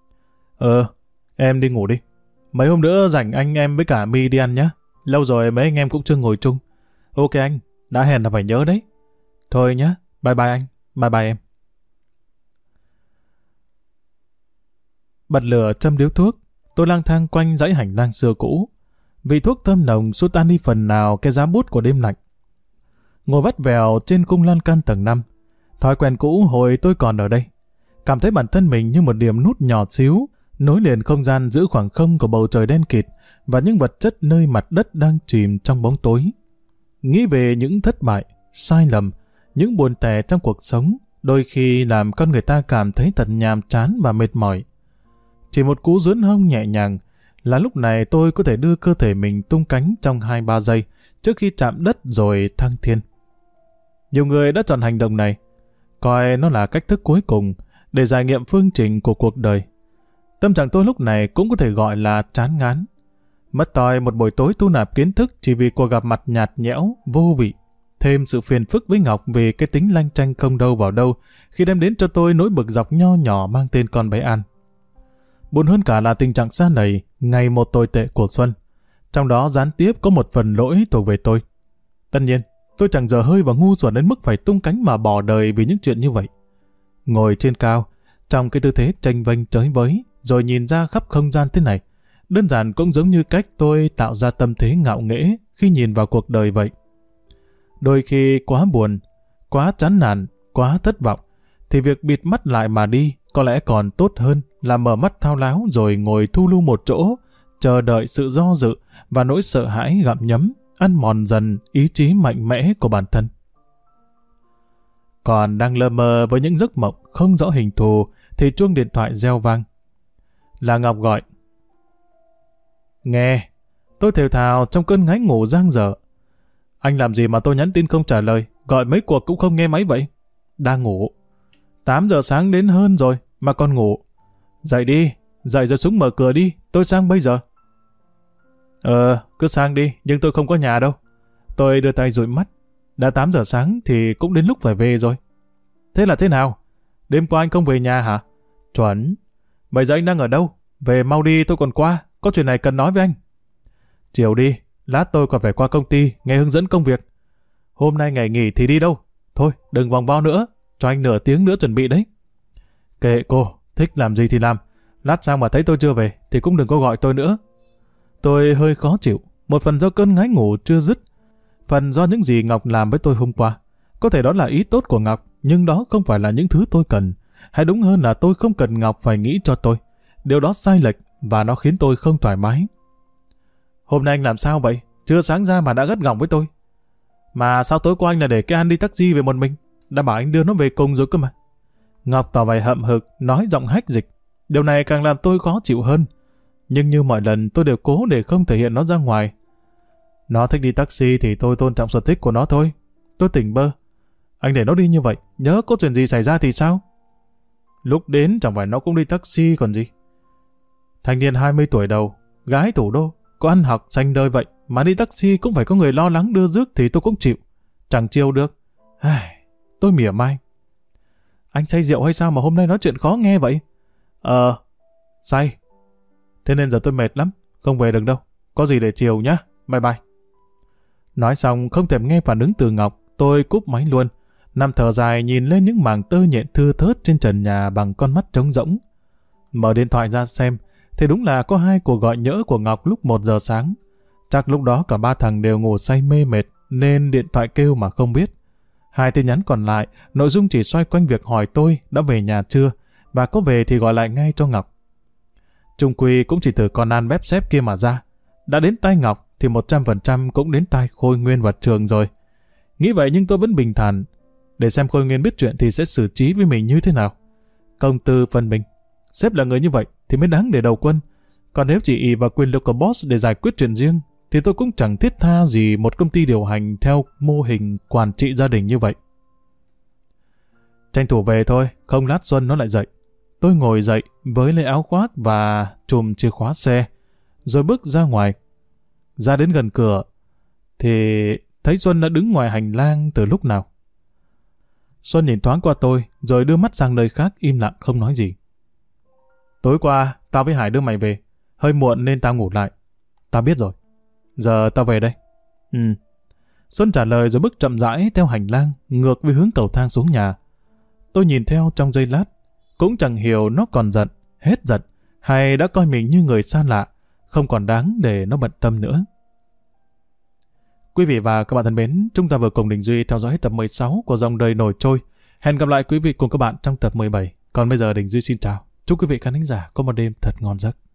S1: Em đi ngủ đi. Mấy hôm nữa rảnh anh em với cả My đi ăn nhé. Lâu rồi mấy anh em cũng chưa ngồi chung. Ok anh, đã hẹn là phải nhớ đấy. Thôi nhé, bye bye anh, bye bye em. Bật lửa châm điếu thuốc, tôi lang thang quanh dãy hành lang xưa cũ. Vị thuốc thơm nồng xua tan đi phần nào cái giá bút của đêm lạnh. Ngồi vắt vẻo trên cung lan can tầng 5. Thói quen cũ hồi tôi còn ở đây. Cảm thấy bản thân mình như một điểm nút nhỏ xíu, nối liền không gian giữa khoảng không của bầu trời đen kịt và những vật chất nơi mặt đất đang chìm trong bóng tối. Nghĩ về những thất bại, sai lầm, những buồn tẻ trong cuộc sống, đôi khi làm con người ta cảm thấy thật nhàm chán và mệt mỏi. Chỉ một cú dướn hông nhẹ nhàng là lúc này tôi có thể đưa cơ thể mình tung cánh trong 2-3 giây trước khi chạm đất rồi thăng thiên. Nhiều người đã chọn hành động này, coi nó là cách thức cuối cùng để giải nghiệm phương trình của cuộc đời. Tâm trạng tôi lúc này cũng có thể gọi là chán ngán. Mất toi một buổi tối thu nạp kiến thức chỉ vì cuộc gặp mặt nhạt nhẽo, vô vị. Thêm sự phiền phức với Ngọc vì cái tính lanh chanh không đâu vào đâu khi đem đến cho tôi nỗi bực dọc nho nhỏ mang tên con bé An. Buồn hơn cả là tình trạng xa nầy, ngày một tồi tệ của Xuân. Trong đó gián tiếp có một phần lỗi thuộc về tôi. Tất nhiên, tôi chẳng dở hơi và ngu xuẩn đến mức phải tung cánh mà bỏ đời vì những chuyện như vậy. Ngồi trên cao, trong cái tư thế chênh vênh chới với, rồi nhìn ra khắp không gian thế này, đơn giản cũng giống như cách tôi tạo ra tâm thế ngạo nghễ khi nhìn vào cuộc đời vậy. Đôi khi quá buồn, quá chán nản, quá thất vọng, thì việc bịt mắt lại mà đi có lẽ còn tốt hơn là mở mắt thao láo rồi ngồi thu lưu một chỗ, chờ đợi sự do dự và nỗi sợ hãi gặm nhấm, ăn mòn dần ý chí mạnh mẽ của bản thân. Còn đang lơ mơ với những giấc mộng không rõ hình thù thì chuông điện thoại reo vang. Là Ngọc gọi. Nghe, tôi thều thào trong cơn ngáy ngủ giang dở. Anh làm gì mà tôi nhắn tin không trả lời, gọi mấy cuộc cũng không nghe máy vậy? Đang ngủ. 8 giờ sáng đến hơn rồi mà còn ngủ. Dậy đi, dậy rồi xuống mở cửa đi, tôi sang bây giờ. Cứ sang đi, nhưng tôi không có nhà đâu. Tôi đưa tay dụi mắt. Đã 8 giờ sáng thì cũng đến lúc phải về rồi. Thế là thế nào? Đêm qua anh không về nhà hả? Chuẩn. Bây giờ anh đang ở đâu? Về mau đi, tôi còn qua. Có chuyện này cần nói với anh. Chiều đi, lát tôi còn phải qua công ty nghe hướng dẫn công việc. Hôm nay ngày nghỉ thì đi đâu? Thôi, đừng vòng vo nữa. Cho anh nửa tiếng nữa chuẩn bị đấy. Kệ cô, thích làm gì thì làm. Lát sang mà thấy tôi chưa về thì cũng đừng có gọi tôi nữa. Tôi hơi khó chịu. Một phần do cơn ngáy ngủ chưa dứt. Phần do những gì Ngọc làm với tôi hôm qua. Có thể đó là ý tốt của Ngọc, nhưng đó không phải là những thứ tôi cần. Hay đúng hơn là tôi không cần Ngọc phải nghĩ cho tôi. Điều đó sai lệch và nó khiến tôi không thoải mái. Hôm nay anh làm sao vậy? Chưa sáng ra mà đã gắt gỏng với tôi. Mà sao tối qua anh là để cái An đi taxi về một mình? Đã bảo anh đưa nó về cùng rồi cơ mà. Ngọc tỏ vẻ hậm hực, nói giọng hách dịch. Điều này càng làm tôi khó chịu hơn. Nhưng như mọi lần tôi đều cố để không thể hiện nó ra ngoài. Nó thích đi taxi thì tôi tôn trọng sở thích của nó thôi. Tôi tỉnh bơ. Anh để nó đi như vậy, nhớ có chuyện gì xảy ra thì sao? Lúc đến chẳng phải nó cũng đi taxi còn gì. Thanh niên 20 tuổi đầu, gái thủ đô, có ăn học xanh đời vậy, mà đi taxi cũng phải có người lo lắng đưa rước thì tôi cũng chịu. Chẳng chiêu được. Tôi mỉa mai. Anh say rượu hay sao mà hôm nay nói chuyện khó nghe vậy? Say. Thế nên giờ tôi mệt lắm, không về được đâu. Có gì để chiều nhá, bye bye. Nói xong không thèm nghe phản ứng từ Ngọc, tôi cúp máy luôn. Nằm thở dài nhìn lên những mảng tơ nhện thưa thớt trên trần nhà bằng con mắt trống rỗng. Mở điện thoại ra xem, thì đúng là có 2 cuộc gọi nhỡ của Ngọc lúc 1 giờ sáng. Chắc lúc đó cả 3 thằng đều ngủ say mê mệt, nên điện thoại kêu mà không biết. 2 tin nhắn còn lại, nội dung chỉ xoay quanh việc hỏi tôi đã về nhà chưa, và có về thì gọi lại ngay cho Ngọc. Chung quy cũng chỉ từ con An bép xép kia mà ra. Đã đến tay Ngọc thì 100% cũng đến tay Khôi Nguyên và Trường rồi. Nghĩ vậy nhưng tôi vẫn bình thản, để xem Khôi Nguyên biết chuyện thì sẽ xử trí với mình như thế nào. Công tư phân minh. Sếp là người như vậy thì mới đáng để đầu quân. Còn nếu chỉ ỷ vào quyền lực của boss để giải quyết chuyện riêng, thì tôi cũng chẳng thiết tha gì một công ty điều hành theo mô hình quản trị gia đình như vậy. Tranh thủ về thôi, không lát Xuân nó lại dậy. Tôi ngồi dậy với lấy áo khoác và chùm chìa khóa xe, rồi bước ra ngoài. Ra đến gần cửa, thì thấy Xuân đã đứng ngoài hành lang từ lúc nào. Xuân nhìn thoáng qua tôi, rồi đưa mắt sang nơi khác im lặng không nói gì. Tối qua, tao với Hải đưa mày về. Hơi muộn nên tao ngủ lại. Tao biết rồi. Giờ tao về đây. Xuân trả lời rồi bước chậm rãi theo hành lang, ngược với hướng cầu thang xuống nhà. Tôi nhìn theo trong giây lát, cũng chẳng hiểu nó còn giận, hết giận, hay đã coi mình như người xa lạ, không còn đáng để nó bận tâm nữa. Quý vị và các bạn thân mến, chúng ta vừa cùng Đình Duy theo dõi hết tập 16 của Dòng Đời Nổi Trôi. Hẹn gặp lại quý vị cùng các bạn trong tập 17. Còn bây giờ Đình Duy xin chào. Chúc quý vị khán thính giả có một đêm thật ngon giấc.